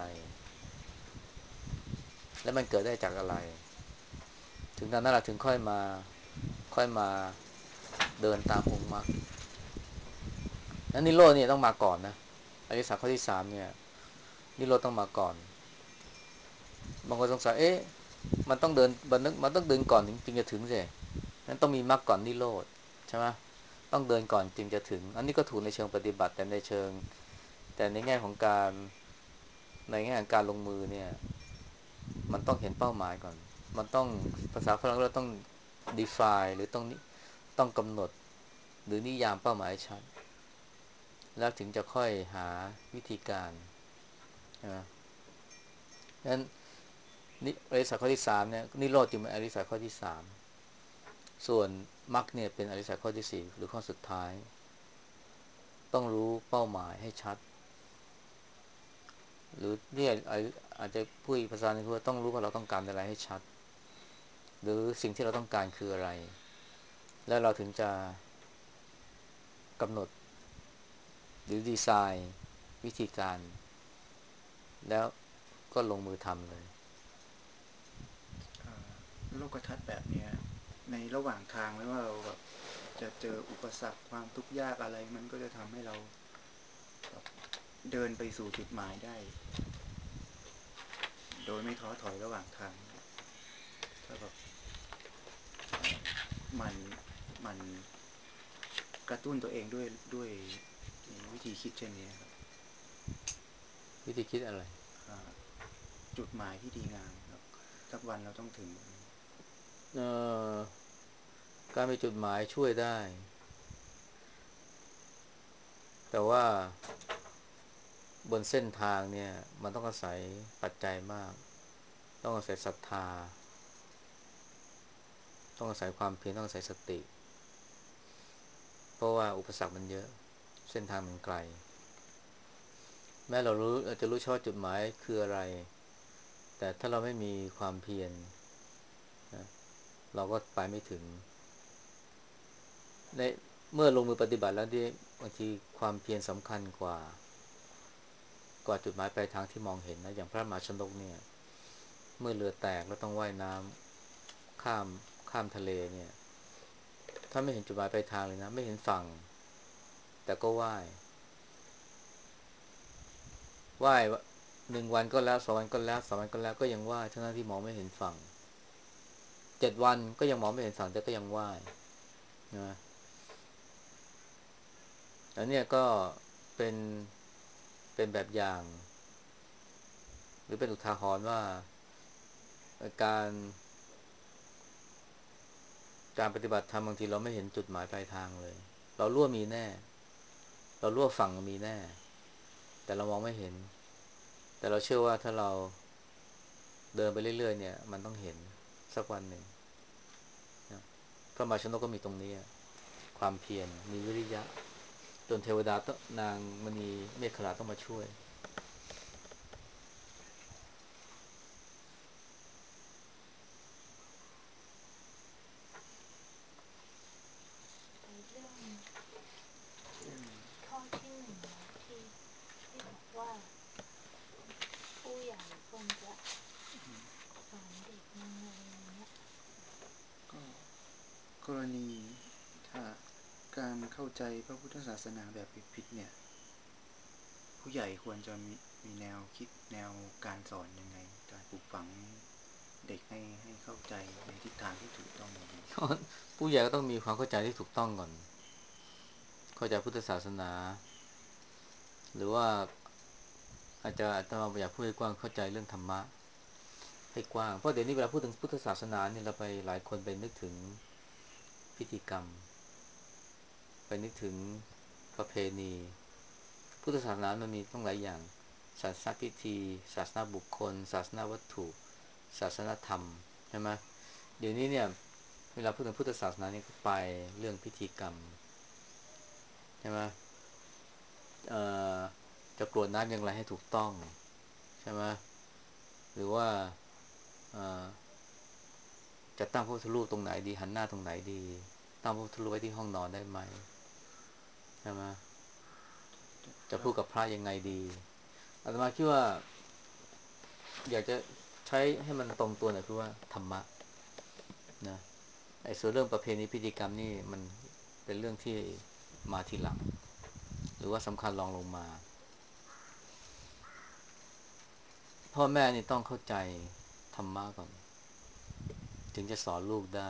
และมันเกิดได้จากอะไรถึงตอนนั้นเราถึงค่อยมาเดินตามองค์มรรคนั้นนิโรธเนี่ยต้องมาก่อนนะอริยสัจข้อที่สามเนี่ยนิโรธต้องมาก่อนบางคนสงสัยมันต้องเดินมันต้องเดินก่อนจึงจะถึงสินั้นต้องมีมรรคก่อนนิโรธใช่ไหมต้องเดินก่อนจึงจะถึงอันนี้ก็ถูกในเชิงปฏิบัติแต่ในแง่ของการในแง่ของการลงมือเนี่ยมันต้องเห็นเป้าหมายก่อนมันต้องภาษาฝรั่งเราต้อง define หรือต้องกำหนดหรือนิยามเป้าหมายชัดแล้วถึงจะค่อยหาวิธีการนะนั้นนี่อริยสัจข้อที่สามเนี่ยนิโรธจึงเป็นอริยสัจข้อที่สามส่วนมรรคเนี่ยเป็นอริยสัจข้อที่สี่หรือข้อสุดท้ายต้องรู้เป้าหมายให้ชัดหรือเนี่ยอาจจะพูดอีกภาษาหนึ่งคือว่าต้องรู้ว่าเราต้องการอะไรให้ชัดหรือสิ่งที่เราต้องการคืออะไรแล้วเราถึงจะกำหนดหรือดีไซน์วิธีการแล้วก็ลงมือทำเลยโลกทัศน์แบบเนี้ยในระหว่างทางไม่ว่าเราแบบจะเจออุปสรรคความทุกข์ยากอะไรมันก็จะทำให้เราแบบเดินไปสู่จุดหมายได้โดยไม่ท้อถอยระหว่างทางถ้าแบบมันมันกระตุ้นตัวเองด้วยวิธีคิดเช่นนี้ครับวิธีคิดอะไรจุดหมายที่ดีงามครับสักวันเราต้องถึงเอ่อการมีจุดหมายช่วยได้แต่ว่าบนเส้นทางเนี่ยมันต้องอาศัยปัจจัยมากต้องอาศัยศรัทธาต้องอาศัยความเพียรต้องอาศัยสติเพราะว่าอุปสรรคมันเยอะเส้นทางมันไกลแม้เราจะรู้ชอบจุดหมายคืออะไรแต่ถ้าเราไม่มีความเพียรนะเราก็ไปไม่ถึงในเมื่อลงมือปฏิบัติแล้วที่บางทีความเพียรสำคัญกว่าจุดหมายปลายทางที่มองเห็นนะอย่างพระมหาชนกเนี่ยเมื่อเรือแตกแล้วต้องว่ายน้ำข้ามทะเลเนี่ยถ้าไม่เห็นจุดหมายปลายทางเลยนะไม่เห็นฝั่งแต่ก็ว่าย1 วันก็แล้ว2 วันก็แล้ว3 วันก็แล้วก็ยังว่ายทั้งที่มองไม่เห็นฝั่ง7 วันก็ยังมองไม่เห็นฝั่งแต่ก็ยังว่ายนะอันเนี้ยก็เป็นเป็นแบบอย่างหรือเป็นอุทาหรณ์ว่าการการปฏิบัติธรรมบางทีเราไม่เห็นจุดหมายปลายทางเลยเรารู้ว่ามีแน่เรารู้ว่าฝั่งมีแน่แต่เรามองไม่เห็นแต่เราเชื่อว่าถ้าเราเดินไปเรื่อยๆเนี่ยมันต้องเห็นสักวันหนึ่งนะพระมหาชนกก็มีตรงนี้ความเพียรมีวิริยะจนเทวดาต้องนางมณีเมขลาต้องมาช่วยในเรื่องข้อที่หนึ่งนะที่บอกณีถ้าการเข้าใจพระพุทธศาสนาแบบผิดๆเนี่ยผู้ใหญ่ควรจะมีแนวคิดแนวการสอนยังไงการปลูกฝังเด็กให้เข้าใจในทิศทางที่ถูกต้องยังไงผู้ใหญ่ก็ต้องมีความเข้าใจที่ถูกต้องก่อนเข้าใจพุทธศาสนาหรือว่าอาจจะอยากพูดให้กว้างเข้าใจเรื่องธรรมะให้กว้างเพราะเดี๋ยวนี้เวลาพูดถึงพุทธศาสนาเนี่ยเราไปหลายคนไปนึกถึงพิธีกรรมไปนึกถึงประเพณีพุทธศาสนามันมีต้องหลายอย่างศาสนาพิธีศาสนาบุคคลศาสนาวัตถุศาสนาธรรมใช่ไหมเดี๋ยวนี้เนี่ยเวลาพูดถึงพุทธศาสนาเนี่ยก็ไปเรื่องพิธีกรรมใช่ไหมเอ่อจะกรวดน้ำอย่างไรให้ถูกต้องใช่ไหมหรือว่าเอ่อจะตั้งพระพุทธรูปตรงไหนดีหันหน้าตรงไหนดีตั้งพระพุทธรูปไว้ที่ห้องนอนได้ไหมใช่ไหมจะแล้วพูดกับพระยังไงดีอาตมาคิดว่าอยากจะใช้ให้มันตรงตัวหน่อยคือว่าธรรมะนะไอ้ส่วนเรื่องประเพณีพิธีกรรมนี่มันเป็นเรื่องที่มาทีหลังหรือว่าสำคัญรองลงมาพ่อแม่นี่ต้องเข้าใจธรรมะก่อนถึงจะสอนลูกได้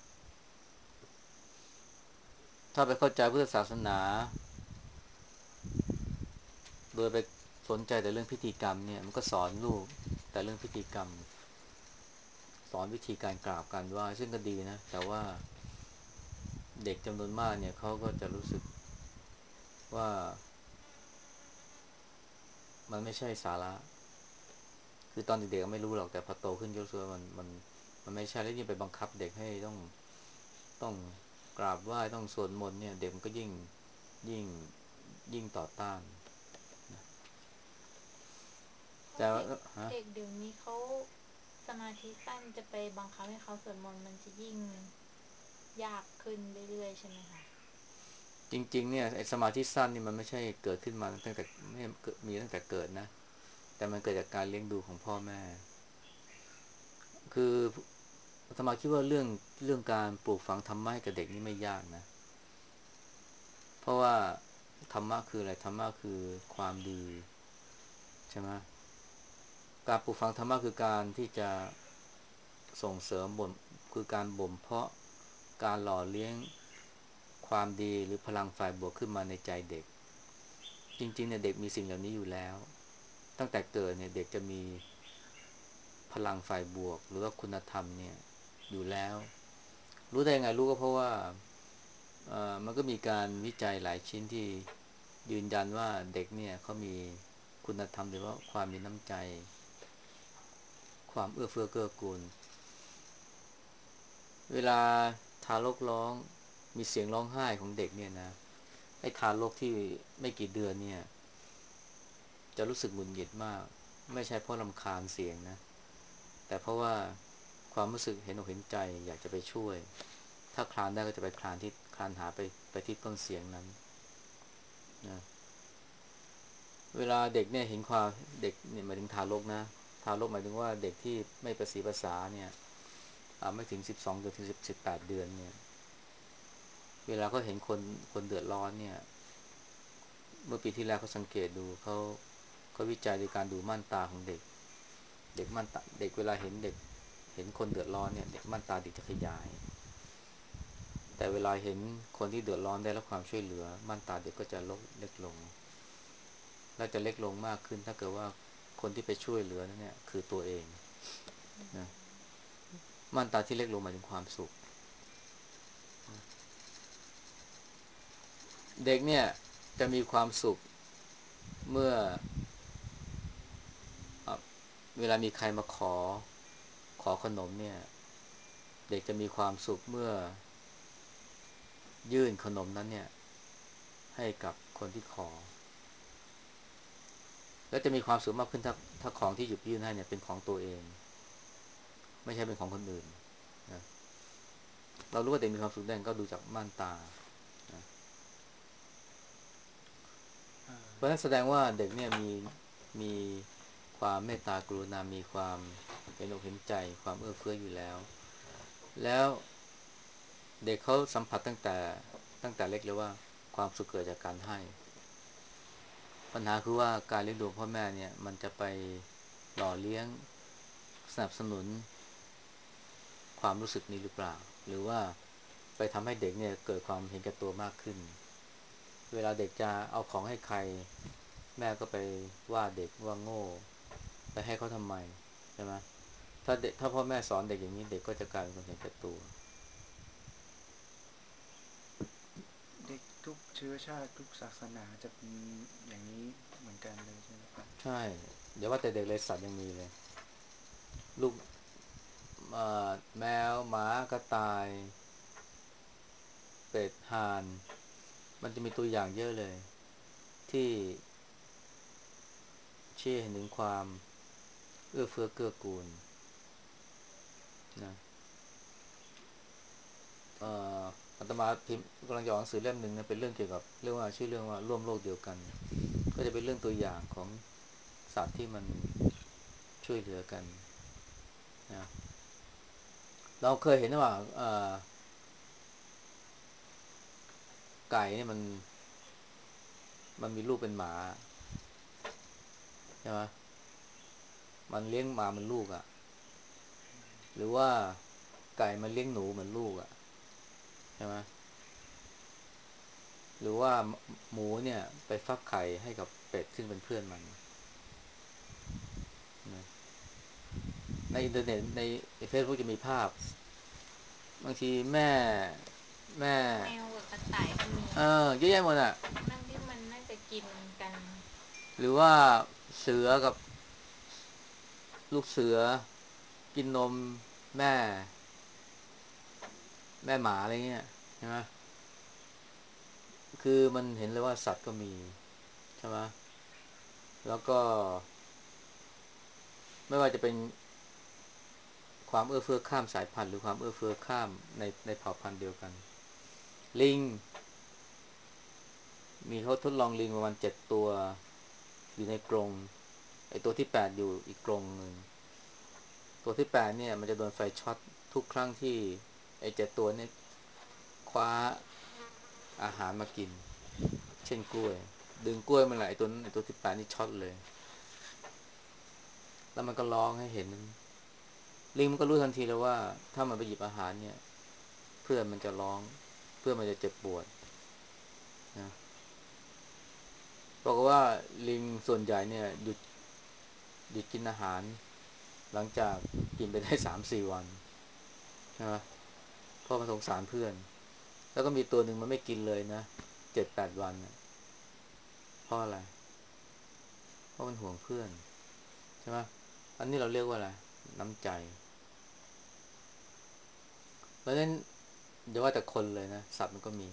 ถ้าไปเข้าใจพุทธศาสนาโดยไปสนใจแต่เรื่องพิธีกรรมเนี่ยมันก็สอนลูกแต่เรื่องพิธีกรรมสอนวิธีการกราบการไหว้ซึ่งก็ดีนะแต่ว่าเด็กจำนวนมากเนี่ยเขาก็จะรู้สึกว่ามันไม่ใช่สาระคือตอนเด็กๆก็ไม่รู้หรอกแต่พอโตขึ้นก็รู้สึกว่ามันไม่ใช่แล้วยิ่งไปบังคับเด็กให้ต้องกราบไหว้ต้องสวดมนต์เนี่ยเด็กมันก็ยิ่งยิ่งต่อต้านแต่ว่าเพราะเด็กฮะเด็กเดี๋ยวนี้เขาสมาธิสั้นจะไปบังคับให้เขาสวดมนต์มันจะยิ่งยากขึ้นเรื่อยๆใช่ไหมคะจริงๆเนี่ยไอ้สมาธิสั้นนี่มันไม่ใช่เกิดขึ้นมาตั้งแต่ไม่เกิดมีตั้งแต่เกิดนะแต่มันเกิดจากการเลี้ยงดูของพ่อแม่คืออาตมาคิดว่าเรื่องการปลูกฝังธรรมะให้กับเด็กนี่ไม่ยากนะเพราะว่าธรรมะคืออะไรธรรมะคือความดีใช่ไหมการปลูกฝังธรรมะคือการที่จะส่งเสริมคือการบ่มเพาะการหล่อเลี้ยงความดีหรือพลังฝ่ายบวกขึ้นมาในใจเด็กจริงๆเนี่ยเด็กมีสิ่งเหล่านี้อยู่แล้ว ตั้งแต่เกิดเนี่ยเด็กจะมีพลังฝ่ายบวกหรือว่าคุณธรรมเนี่ยอยู่แล้วรู้ได้ไงรู้ก็เพราะว่ามันก็มีการวิจัยหลายชิ้นที่ยืนยันว่าเด็กเนี่ยเขามีคุณธรรมหรือว่าความมีน้ำใจความเอื้อเฟื้อเกื้อกูลเวลาทารกร้องมีเสียงร้องไห้ของเด็กเนี่ยนะไอ้ทารกที่ไม่กี่เดือนเนี่ยจะรู้สึกหงุดหงิดมากไม่ใช่เพราะรำคาญเสียงนะ แต่เพราะว่าความรู้สึกเห็นอกเห็นใจอยากจะไปช่วยถ้าคลานได้ก็จะไปคลานหาไปที่ต้นเสียงนั้นนะเวลาเด็กเนี่ยเห็นความเด็กเนี่ยหมายถึงทารกนะทารกหมายถึงว่าเด็กที่ไม่ประสีภาษาเนี่ยไม่ถึง12 เดือนถึง18 เดือนเนี่ยเวลาเขาเห็นคนเดือดร้อนเนี่ยเมื่อปีที่แล้วเขาสังเกตดูเขาวิจัยโดยการดูม่านตาของเด็กเด็กม่านตาเด็กเวลาเห็นคนเดือดร้อนเนี่ยเด็กม่านตาเด็กจะขยาย แต่เวลาเห็นคนที่เดือดร้อนได้รับความช่วยเหลือม่านตาเด็กก็จะลดเล็กลงและจะเล็กลงมากขึ้นถ้าเกิดว่าคนที่ไปช่วยเหลือนั้นเนี่ยคือตัวเองนะม่านตาที่เล็กลงหมายถึงความสุขเด็กเนี่ยจะมีความสุขเมื่อเวลามีใครมาขอขนมเนี่ยเด็กจะมีความสุขเมื่อยื่นขนมนั้นเนี่ยให้กับคนที่ขอและจะมีความสุขมากขึ้นถ้าของที่หยิบยื่นให้เนี่ยเป็นของตัวเองไม่ใช่เป็นของคนอื่นนะ เรารู้ว่าเด็กมีความสุขได้ก็ดูจากม่านตานะเอ่อเพราะนั้นแสดงว่าเด็กเนี่ยมีความเมตตากรุณามีความเห็นอกเห็นใจความเอื้อเฟื้ออยู่แล้วแล้วเด็กเขาสัมผัสตั้งแต่เล็กเลยว่าความสุขเกิดจากการให้ปัญหาคือว่าการเลี้ยงดูพ่อแม่เนี่ยมันจะไปหล่อเลี้ยงสนับสนุนความรู้สึกนี้หรือเปล่าหรือว่าไปทำให้เด็กเนี่ยเกิดความเห็นแก่ตัวมากขึ้นเวลาเด็กจะเอาของให้ใครแม่ก็ไปว่าเด็กว่าโง่ไปให้เขาทำไมใช่ไหมถ้าพ่อแม่สอนเด็กอย่างนี้เด็กก็จะกลายเป็นคนเห็นแก่ตัวเด็กทุกเชื้อชาติทุกศาสนาจะเป็นอย่างนี้เหมือนกันเลยใช่ไหมครับใช่เดี๋ยวว่าแต่เด็กเลยสัตว์ยังมีเลยลูกแมวหมากระต่ายเป็ดห่านมันจะมีตัวอย่างเยอะเลยที่ชี้เห็นถึงความเอื้อเฟื้อเกื้อกูลนะเอ่ออาตมาพิมพ์กำลังจะออกหนังสือเล่มหนึ่งนะเป็นเรื่องเกี่ยวกับเรื่องว่าชื่อเรื่องว่าร่วมโลกเดียวกันก็จะเป็นเรื่องตัวอย่างของสัตว์ที่มันช่วยเหลือกันนะเราเคยเห็นว่าไก่เนี่ยมันมีลูกเป็นหมาใช่ไหมมันเลี้ยงหมาเหมือนลูกอ่ะหรือว่าไก่มันเลี้ยงหนูเหมือนลูกอ่ะใช่ไหมหรือว่าหมูเนี่ยไปฟักไข่ให้กับเป็ดซึ่งเป็นเพื่อนมันนะในอินเทอร์เน็ตในเฟซบุ๊กจะมีภาพบางทีแม่แมวกับกระต่ายก็มีเยอะแยะหมดอ่ะทั้งที่มันน่าจะกินกันหรือว่าเสือกับลูกเสือกินนมแม่แม่หมาอะไรเงี้ยใช่ไหมคือมันเห็นเลยว่าสัตว์ก็มีใช่ไหมแล้วก็ไม่ว่าจะเป็นความเอื้อเฟื้อข้ามสายพันธุ์หรือความเอื้อเฟื้อข้ามในเผ่าพันธุ์เดียวกันลิงมีเขาทดลองลิงประมาณ7 ตัวอยู่ในกรงไอตัวที่8อยู่อีกกรงหนึ่งตัวที่8เนี่ยมันจะโดนไฟช็อตทุกครั้งที่ไอ7 ตัวเนี่ยคว้าอาหารมากินเช่นกล้วยดึงกล้วยมาไหลไอตัวที่8นี่ช็อตเลยแล้วมันก็ร้องให้เห็นลิงมันก็รู้ทันทีเลยว่าถ้ามันไปหยิบอาหารเนี่ยเพื่อนมันจะร้องเพื่อนมันจะเจ็บปวดนะบอกว่าลิงส่วนใหญ่เนี่ยหยุดกินอาหารหลังจากกินไปได้3-4 วันใช่ไหมเพราะมันสงสารเพื่อนแล้วก็มีตัวหนึ่งมันไม่กินเลยนะ7-8 วันนะเพราะอะไรเพราะมันห่วงเพื่อนใช่ไหมอันนี้เราเรียกว่าอะไรน้ำใจเพราะฉะนั้นเดี๋ยวว่าแต่คนเลยนะสัตว์มันก็มี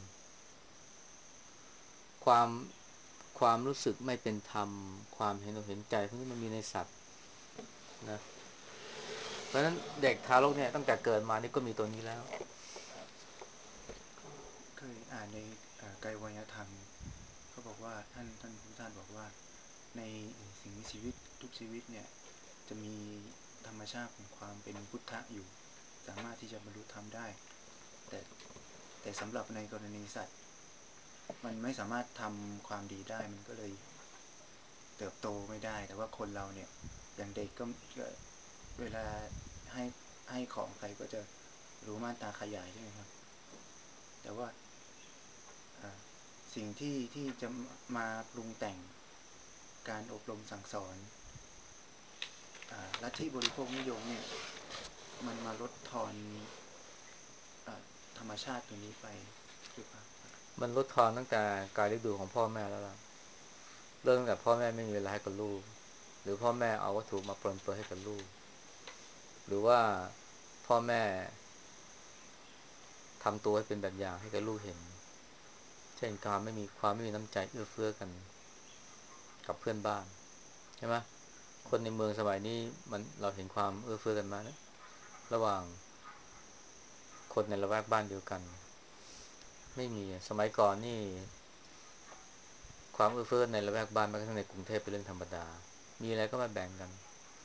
ความความรู้สึกไม่เป็นธรรมความเห็นอกเห็นใจพวกนี้มันมีในสัตว์นะเพราะฉะนั้นเด็กทารกเนี่ยตั้งแต่เกิดมานี่ก็มีตัวนี้แล้วเคยอ่านในไกด์วยธรรมเขาบอกว่าท่านพุทธทาสบอกว่าในสิ่งมีชีวิตทุกชีวิตเนี่ยจะมีธรรมชาติของความเป็นพุทธะอยู่สามารถที่จะบรรลุธรรมได้แต่แต่สำหรับในกรณีสัตว์มันไม่สามารถทำความดีได้มันก็เลยเติบโตไม่ได้แต่ว่าคนเราเนี่ยอย่างเด็กก็เวลาให้ให้ของใครก็จะรู้ม่านตาขยายใช่ไหมครับแต่ว่าสิ่งที่จะมาปรุงแต่งการอบรมสั่งสอนลัทธิบริโภคนิยมเนี่ยมันมาลดทอนธรรมชาติตัวนี้ไปหรือเปล่าครับมันลดทอนตั้งแต่การเลี้ยงดูของพ่อแม่แล้วล่ะเริ่มตั้งแต่พ่อแม่ไม่มีเวลาให้กับลูกหรือพ่อแม่เอาวัตถุมาปรนเปื้อนให้กับลูกหรือว่าพ่อแม่ทำตัวให้เป็นแบบอย่างให้กับลูกเห็นเช่นความไม่มีน้ำใจเอื้อเฟื้อกันกับเพื่อนบ้านใช่ไหมคนในเมืองสมัยนี้มันเราเห็นความเอื้อเฟื้อกันมานะระหว่างคนในละแวกบ้านเดียวกันไม่มีสมัยก่อนนี่ความเอื้อเฟื้อในละแวกบ้านแม้กระทั่งในกรุงเทพเป็นเรื่องธรรมดามีอะไรก็มาแบ่งกัน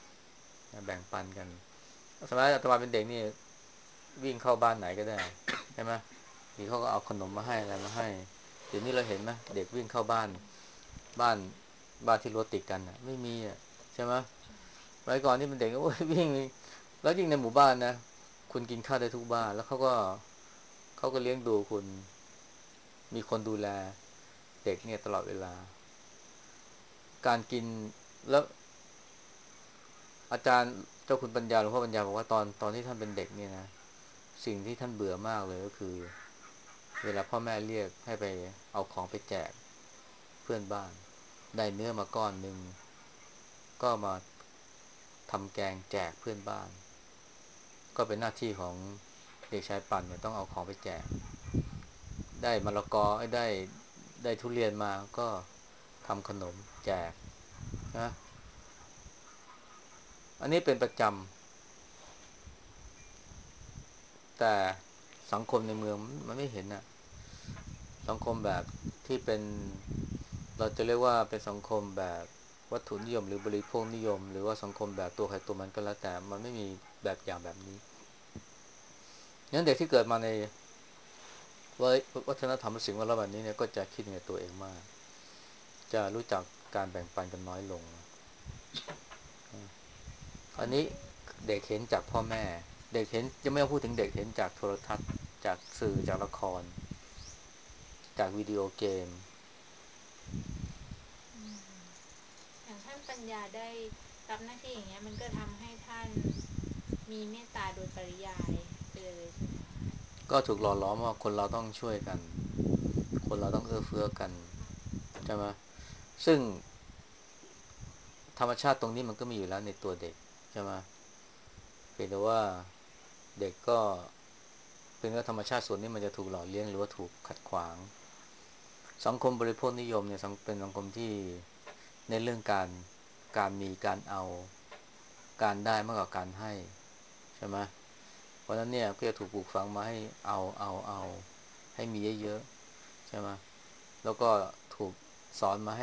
แบ่งปันกันสมัยอาตมาเป็นเด็กนี่วิ่งเข้าบ้านไหนก็ได้ใช่ช่ไหมทีเขาก็เอาขนมมาให้อะไรมาให้เดี๋ยวนี้เราเห็นไหมเด็กวิ่งเข้าบ้านบ้านบ้านที่รถติดกันอ่ะไม่มีอ่ะใช่ไหมสมัยก่อนนี่เป็นเด็กก็โอ้ยวิ่งแล้วยิ่งในหมู่บ้านนะคุณกินข้าวได้ทุกบ้านแล้วเขาก็เลี้ยงดูคุณมีคนดูแลเด็กเนี่ยตลอดเวลาการกินแล้วอาจารย์เจ้าคุณปัญญาหลวงพ่อปัญญาบอกว่าตอนที่ท่านเป็นเด็กเนี่ยนะสิ่งที่ท่านเบื่อมากเลยก็คือเวลาพ่อแม่เรียกให้ไปเอาของไปแจกเพื่อนบ้านได้เนื้อมาก้อนหนึ่งก็มาทำแกงแจกเพื่อนบ้านก็เป็นหน้าที่ของเด็กชายปั่นเนี่ยต้องเอาของไปแจกได้มะละกอได้ทุเรียนมาก็ทำขนมแจกนะอันนี้เป็นประจำแต่สังคมในเมืองมันไม่เห็นน่ะสังคมแบบที่เป็นเราจะเรียกว่าเป็นสังคมแบบวัตถุนิยมหรือบริโภคนิยมหรือว่าสังคมแบบตัวใครตัวมันก็แล้วแต่มันไม่มีแบบอย่างแบบนี้งั้นเด็กที่เกิดมาในวัฒนธรรมและสิ่งแวดล้อมแบบนี้เนี่ยก็จะคิดในตัวเองมากจะรู้จักการแบ่งปันกันน้อยลงอันนี้เด็กเห็นจากพ่อแม่เด็กเห็นจะไม่ต้องพูดถึงเด็กเห็นจากโทรทัศน์จากสื่อจากละครจากวิดีโอเกมอย่างท่านปัญญาได้รับหน้าที่อย่างเงี้ยมันก็ทำให้ท่านมีเมตตาโดยปริยายไปเลยใช่ไหมคะก็ถูกหล่อหลอมว่าคนเราต้องช่วยกันคนเราต้องเอื้อเฟื้อกันใช่ไหมซึ่งธรรมชาติตรงนี้มันก็มีอยู่แล้วในตัวเด็กใช่ไหมเพียงแต่ว่าเด็กก็เป็นว่าธรรมชาติส่วนนี้มันจะถูกหล่อเลี้ยงหรือว่าถูกขัดขวางสังคมบริโภคนิยมเนี่ยเป็นสังคมที่ในเรื่องการมีการเอาการได้มากกว่าการให้ใช่ไหมเพราะฉะนั้นเนี่ยก็จะถูกปลูกฝังมาให้เอาให้มีเยอะๆใช่ไหมแล้วก็ถูกสอนมา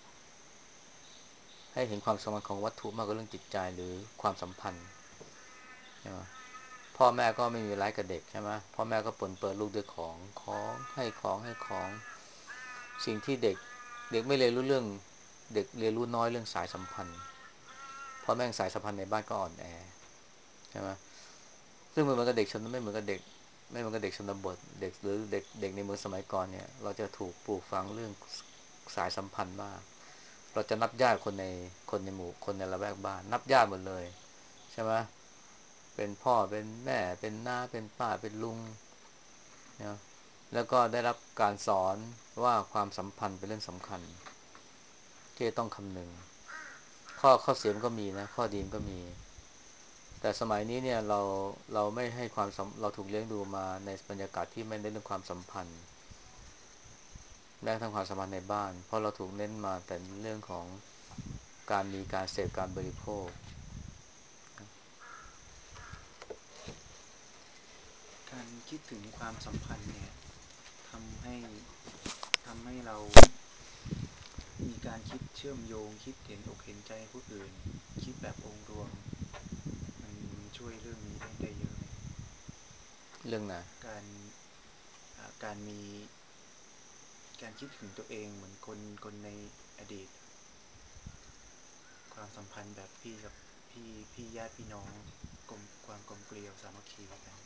ให้เห็นความสำคัญของวัตถุมากกว่าเรื่องจิตใจหรือความสัมพันธ์ใช่ไหมพ่อแม่ก็ไม่มีร้ายกับเด็กใช่ไหมพ่อแม่ก็เปิดลูกด้วยของสิ่งที่เด็กไม่เรียนรู้เรื่องเด็กเรียนรู้น้อยเรื่องสายสัมพันธ์พ่อแม่สายสัมพันธ์ในบ้านก็อ่อนแอใช่ไหมซึ่งมันเหมือนกับเด็กชนไม่เหมือนกับเด็กไม่เหมือนกับเด็กชนบทเด็กหรือเด็กในเมืองสมัยก่อนเนี่ยเราจะถูกปลูกฝังเรื่องสายสัมพันธ์มากเราจะนับญาติคนในหมู่คนในละแวกบ้านนับญาติหมดเลยใช่ไหมเป็นพ่อเป็นแม่เป็นน้าเป็นป้าเป็นลุงนะแล้วก็ได้รับการสอนว่าความสัมพันธ์เป็นเรื่องสำคัญที่ต้องคำนึงข้อเสียมันก็มีนะข้อดีมันก็มีแต่สมัยนี้เนี่ยเราไม่ให้เราถูกเลี้ยงดูมาในบรรยากาศที่ไม่เน้นเรื่องความสัมพันธ์แม้กระทั่งความสัมพันธ์ในบ้านเพราะเราถูกเน้นมาแต่เรื่องของการมีการเสพการบริโภคการคิดถึงความสัมพันธ์เนี่ยทำให้ทำให้เรามีการคิดเชื่อมโยงคิดเห็นอกเห็นใจผู้อื่นคิดแบบองค์รวมมันช่วยเรื่องนี้ได้เยอะไหมเรื่องไหนการการมีการคิดถึงตัวเองเหมือนคนในอดีตความสัมพันธ์แบบพี่กับพี่ญาติพี่น้องความกลมเกลียวสามัคคีกัน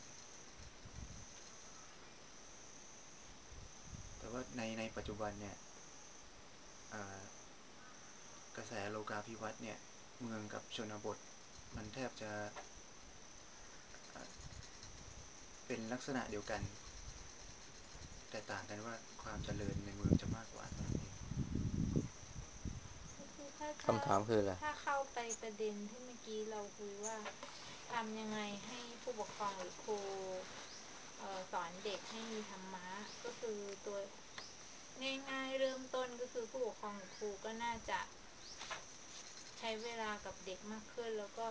แต่ว่าในปัจจุบันเนี่ยกระแสโลกาภิวัตน์เนี่ยเมืองกับชนบทมันแทบจะเป็นลักษณะเดียวกันแต่ต่างกันว่าความเจริญในเมืองจะมากกว่าเท่านั้นเองก็คือถ้าคำถามคืออะไรถ้าเข้าไปประเด็นที่เมื่อกี้เราคุยว่าทำยังไงให้ผู้ปกครองหรือครูสอนเด็กให้มีธรรมะก็คือตัวง่ายๆเริ่มต้นก็คือผู้ปกครองหรือครูก็น่าจะใช้เวลากับเด็กมากขึ้นแล้วก็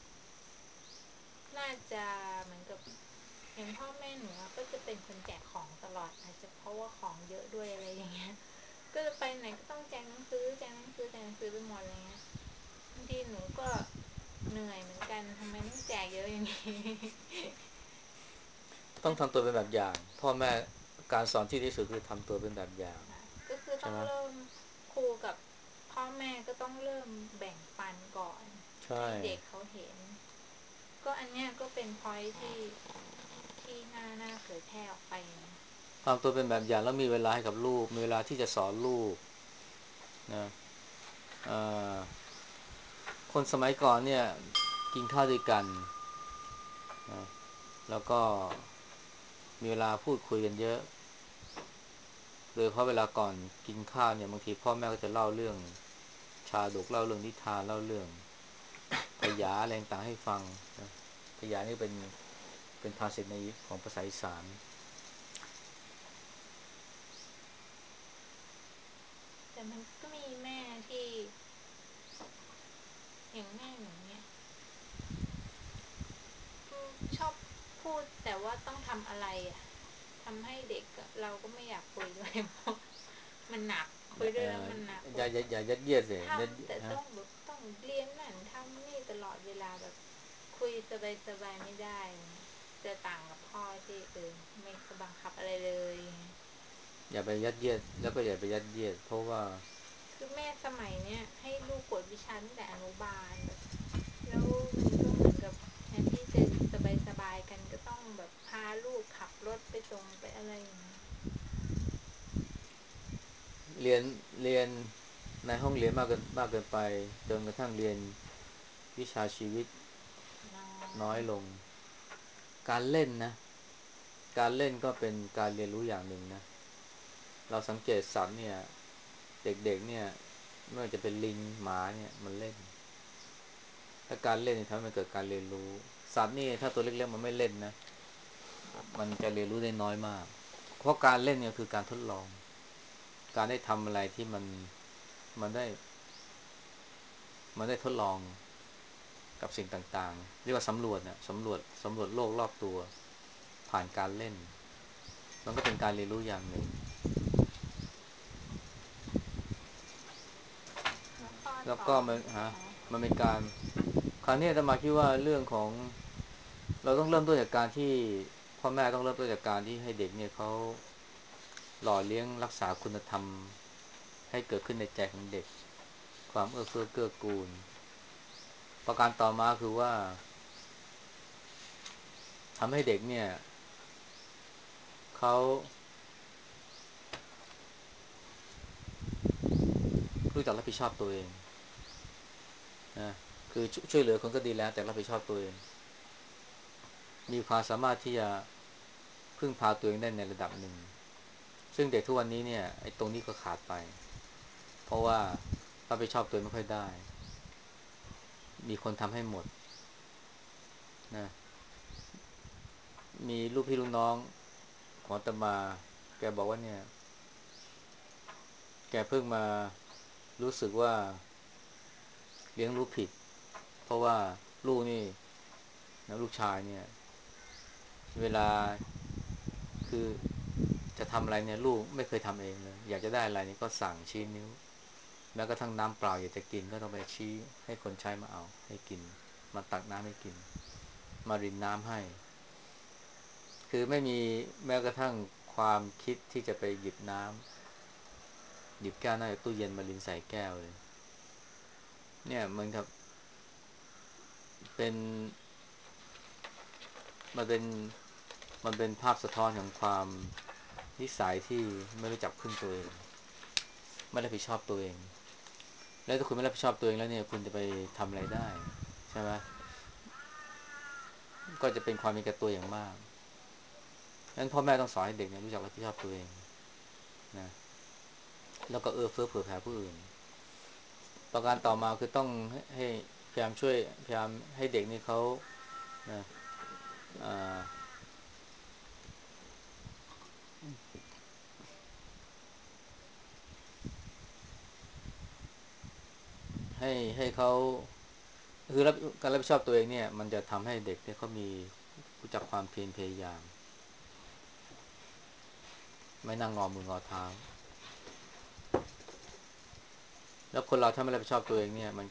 น่าจะเหมือนกับอย่างพ่อแม่หนูก็จะเป็นคนแจกของตลอดอาจจะเพราะว่าของเยอะด้วยอะไรอย่างเงี้ยก็จะไปไหนก็ต้องแจกหนังสือไปหมดอะไรเงี้ยบางทีหนูก็เหนื่อยเหมือนกันทำไมต้องแจกเยอะอย่างนี้ต้องทำตัวเป็นแบบอย่างพ่อแม่การสอนที่ดีที่สุดคือทำตัวเป็นแบบอย่างค่ะก็คือใช่ไหมต้องเริ่มครูกับพ่อแม่ก็ต้องเริ่มแบ่งปันก่อนใช่ให้เด็กเขาเห็นก็อันเนี้ยก็เป็นพอยที่น่าเผยแพร่ออกไปนะทำตัวเป็นแบบอย่างแล้วมีเวลาให้กับลูกมีเวลาที่จะสอนลูกนะเอ่อคนสมัยก่อนเนี่ยกินข้าวด้วยกันนะแล้วก็มีเวลาพูดคุยกันเยอะโดยเพราะเวลาก่อนกินข้าวเนี่ยบางทีพ่อแม่ก็จะเล่าเรื่องชาดกเล่าเรื่องนิทานเล่าเรื่องพยาอะไรต่างให้ฟังนะพยานี่เป็นภาษิตในของภาษาอีสานแต่มันก็มีแม่ที่อย่างแม่หนูเนี่ยชอบพูดแต่ว่าต้องทำอะไรอ่ะทำให้เด็กเราก็ไม่อยากคุยด้วยเพราะมันหนักคุยด้วยแล้วมันหนักแบบอย่ายัดเยียดสิยัดทำแต่ฮะต้องแบบต้องเรียนนั่นทำนี่ตลอดเวลาแบบคุยสบายไม่ได้เนี่ยจะต่างกับพ่อที่ไม่บังคับอะไรเลยอย่าไปยัดเยียดแล้วก็อย่าไปยัดเยียดเพราะว่าคือแม่สมัยเนี้ยให้ลูกกดวิชาตั้งแต่อนุบาลแบบแล้วมันก็เหมือนกับแทนที่จะสบายกันก็ต้องแบบพาลูกขับรถไปตรงไปอะไรอย่างเงี้ยเรียนเรียนในห้องเรียนมากเกินไปจนกระทั่งเรียนวิชาชีวิตน้อน้อยยลงการเล่นนะการเล่นก็เป็นการเรียนรู้อย่างหนึ่งนะเราสังเกตสัตว์เนี่ยเด็กๆเนี่ยไม่ว่าจะเป็นลิงหมาเนี่ยมันเล่นและการเล่นทำให้มันเกิดการเรียนรู้สัตว์นี่ถ้าตัวเล็กๆมันไม่เล่นนะมันจะเรียนรู้ได้น้อยมากเพราะการเล่นเนี่ยคือการทดลองการได้ทำอะไรที่มันได้มันได้ทดลองกับสิ่งต่างๆเรียกว่าสำรวจนะสำรวจโลกรอบตัวผ่านการเล่นมันก็เป็นการเรียนรู้อย่างหนึ่งแล้วข้อแล้วต่อก็อ๋อมันเป็นการคราวนี้อาตมาคิดว่าเรื่องของเราต้องเริ่มต้นจากการที่พ่อแม่ต้องเริ่มต้นจากการที่ให้เด็กเนี่ยเขาหล่อเลี้ยงรักษาคุณธรรมให้เกิดขึ้นในใจของเด็กความเอื้อเฟื้อเกื้อกูลประการต่อมาคือว่าทำให้เด็กเนี่ยเขารู้จักรับผิดชอบตัวเองนะคือช่วยเหลือคนก็ดีแล้วแต่รับผิดชอบตัวเองมีความสามารถที่จะพึ่งพาตัวเองได้ในระดับหนึ่งซึ่งเด็กทุกวันนี้เนี่ยไอ้ตรงนี้ก็ขาดไปเพราะว่ารับผิดชอบตัวเองไม่ค่อยได้มีคนทำให้หมดนะมีลูกพี่ลูกน้องของอาตมาแกบอกว่าเนี่ยแกเพิ่งมารู้สึกว่าเลี้ยงลูกผิดเพราะว่าลูกนี่นะลูกชายเนี่ยเวลาคือจะทำอะไรเนี่ยลูกไม่เคยทำเองเลยอยากจะได้อะไรนี่ก็สั่งชี้นิ้วแม้กระทั่งน้ำเปล่าอยากจะกินก็ต้องไปชี้ให้คนใช้มาเอาให้กินมาตักน้ำให้กินมารินน้ำให้คือไม่มีแม้กระทั่งความคิดที่จะไปหยิบน้ำหยิบแก้วน้ำจากตู้เย็นมารินใส่แก้วเลยเนี่ยเหมือนกับเป็นมันเป็นมันเป็นภาพสะท้อนของความนิสัยที่ไม่รู้จักพึ่งตัวเองไม่รับผิดชอบตัวเองแล้วถ้าคุณไม่รับผิดชอบตัวเองแล้วเนี่ยคุณจะไปทำอะไรได้ใช่ไหมก็จะเป็นความมีแก่ตัวอย่างมากงั้นพ่อแม่ต้องสอนให้เด็กเนี่ยรู้จักรับผิดชอบตัวเองนะแล้วก็เฟื้อเผื่อแผ่ผู้อื่นประการต่อมาคือต้องให้พยายามช่วยพยายามให้เด็กนี่เขานะอ่าให้เขาคือการรับผิดชอบตัวเองเนี่ยมันจะทำให้เด็กเนี่ยเขามีรู้จักความเพียรพยายามไม่นั่งงอมืองอเท้าแล้วคนเราถ้าไม่รับผิดชอบตัวเองเนี่ย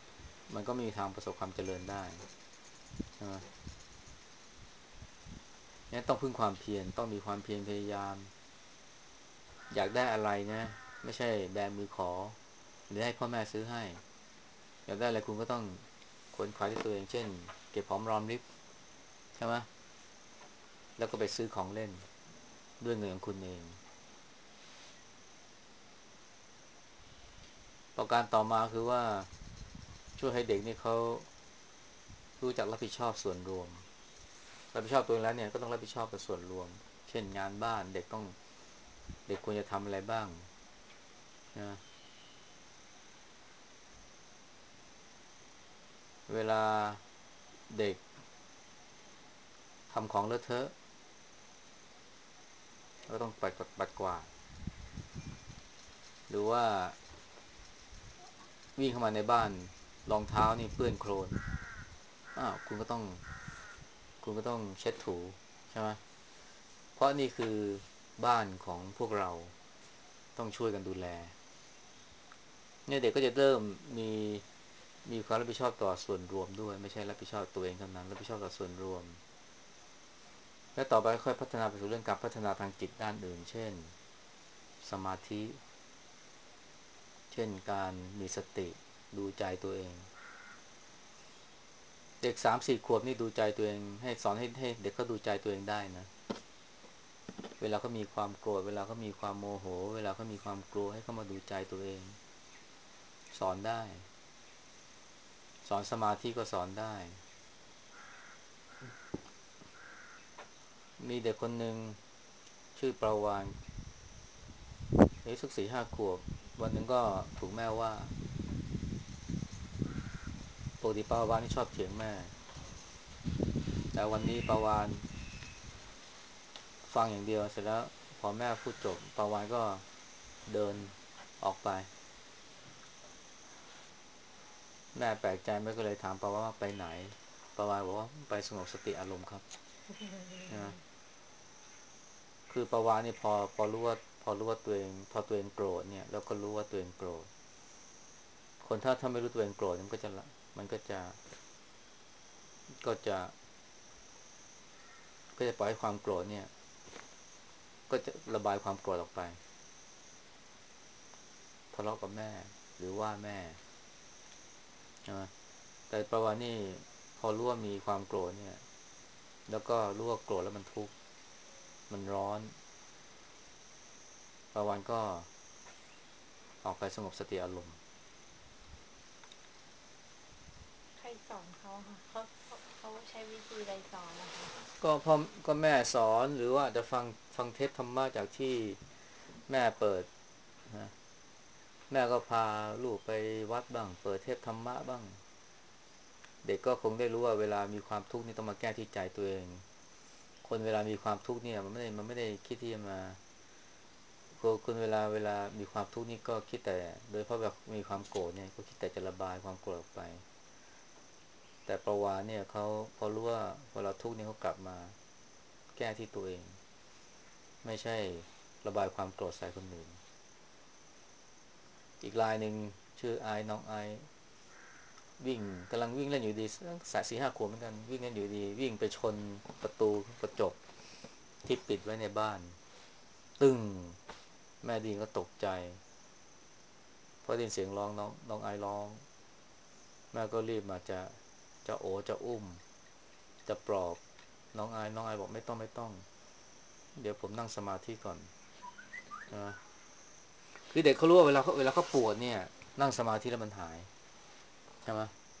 มันก็ไมมีทางประสบความเจริญได้ใช่ไหมเนี่ยต้องพึ่งความเพียรต้องมีความเพียรพยายามอยากได้อะไรนะไม่ใช่แบมือขอหรือให้พ่อแม่ซื้อให้อยากได้อะไรคุณก็ต้องขวนขวายด้วยตัวเองเช่นเก็บหอมรอมริบใช่ไหมแล้วก็ไปซื้อของเล่นด้วยเงินของคุณเองประการต่อมาคือว่าช่วยให้เด็กนี่เขารู้จักรับผิดชอบส่วนรวมรับผิดชอบตัวเองแล้วเนี่ยก็ต้องรับผิดชอบกับส่วนรวมเช่นงานบ้านเด็กควรจะทำอะไรบ้างนะเวลาเด็กทำของเลอะเทอะก็ต้องปัดกวาดหรือว่าวิ่งเข้ามาในบ้านรองเท้านี่เปื้อนโคลนคุณก็ต้องเช็ดถูใช่ไหมเพราะนี่คือบ้านของพวกเราต้องช่วยกันดูแลเนี่ยเด็กก็จะเริ่มมีมีความรับผิดชอบต่อส่วนรวมด้วยไม่ใช่รับผิดชอบตัวเองเท่านั้นรับผิดชอบต่อส่วนรวมและต่อไปค่อยพัฒนาไปสู่เรื่องการพัฒนาทางจิตด้านอื่นเช่นสมาธิเช่นการมีสติดูใจตัวเองเด็ก3-4 ขวบนี่ดูใจตัวเองให้สอนให้เด็กเขาดูใจตัวเองได้นะเวลาเขามีความโกรธเวลาเขามีความโมโหเวลาเขามีความกลัวให้เขามาดูใจตัวเองสอนได้สอนสมาธิก็สอนได้มีเด็กคนหนึ่งชื่อประวานอายุสัก4-5 ขวบวันหนึ่งก็ถูกแม่ว่าปกติประวานนี่ชอบเถียงแม่แต่วันนี้ประวานฟังอย่างเดียวเสร็จแล้วพอแม่พูดจบประวานก็เดินออกไปแม่แปลกใจแม่ก็เลยถามประวานว่าไปไหนประวานบอกว่าไปสงบสติอารมณ์ครับนะคือประวานนี่พอรู้ว่าตัวเองพอตัวเองโกรธเนี่ยแล้วก็รู้ว่าตัวเองโกรธคนถ้าไม่รู้ตัวเองโกรธมันก็จะก็จะก็จะปล่อยให้ความโกรธเนี่ยก็จะระบายความโกรธออกไปทะเลาะกับแม่หรือว่าแม่ใช่ไหมแต่ประวานี่พอรู้ว่ามีความโกรธเนี่ยแล้วก็รู้ว่าโกรธแล้วมันทุกข์มันร้อนประวันก็ออกไปสงบสติอารมณ์ใครสอนเขาค่ะเขาใช้วิธีอะไรสอนนะคะก็พ่อก็แม่สอนหรือว่าจะฟังเทปธรรมะจากที่แม่เปิดนะแม่ก็พาลูกไปวัดบ้างเปิดเทปธรรมะบ้างเด็กก็คงได้รู้ว่าเวลามีความทุกข์นี่ต้องมาแก้ที่ใจตัวเองคนเวลามีความทุกข์เนี่ยมันไม่ได้คิดที่จะมาคนเวลามีความทุกข์นี่ก็คิดแต่โดยเพราะแบบมีความโกรธเนี่ยก็คิดแต่จะระบายความโกรธออกไปแต่ประวาเนี่ยเขาพอรู้ว่าเวลาทุกข์เนี่ยเขากลับมาแก้ที่ตัวเองไม่ใช่ระบายความโกรธใส่คนอื่นอีกรายหนึ่งชื่อไอน้องไอวิ่งกำลังวิ่งเล่นอยู่ดี4-5 ขวบเหมือนกันวิ่งเล่นอยู่ดีวิ่งไปชนประตูกระจกที่ปิดไว้ในบ้านตึ้งแม่ดีก็ตกใจเพราะได้ยินเสียงร้องน้องไอร้องแม่ก็รีบมาจะโอจะอุ้มจะปลอบน้องไอบอกไม่ต้องเดี๋ยวผมนั่งสมาธิก่อนนะคือเด็กเขารู้ว่าเวลาเขาปวดเนี่ยนั่งสมาธิแล้วมันหายใช่ไหม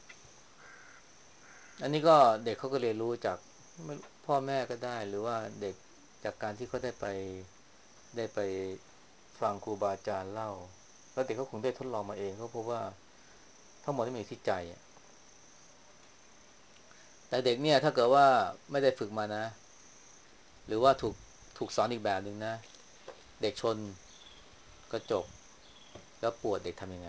อันนี้ก็เด็กเขาก็เรียนรู้จากพ่อแม่ก็ได้หรือว่าเด็กจากการที่เขาได้ไปฟังครูบาอาจารย์เล่าแล้วเด็กเขาคงได้ทดลองมาเองเขาพบว่าทั้งหมดที่มีที่ใจแต่เด็กเนี่ยถ้าเกิดว่าไม่ได้ฝึกมานะหรือว่าถูกสอนอีกแบบหนึ่งนะเด็กชนกระจกแล้วปวดเด็กทำยังไง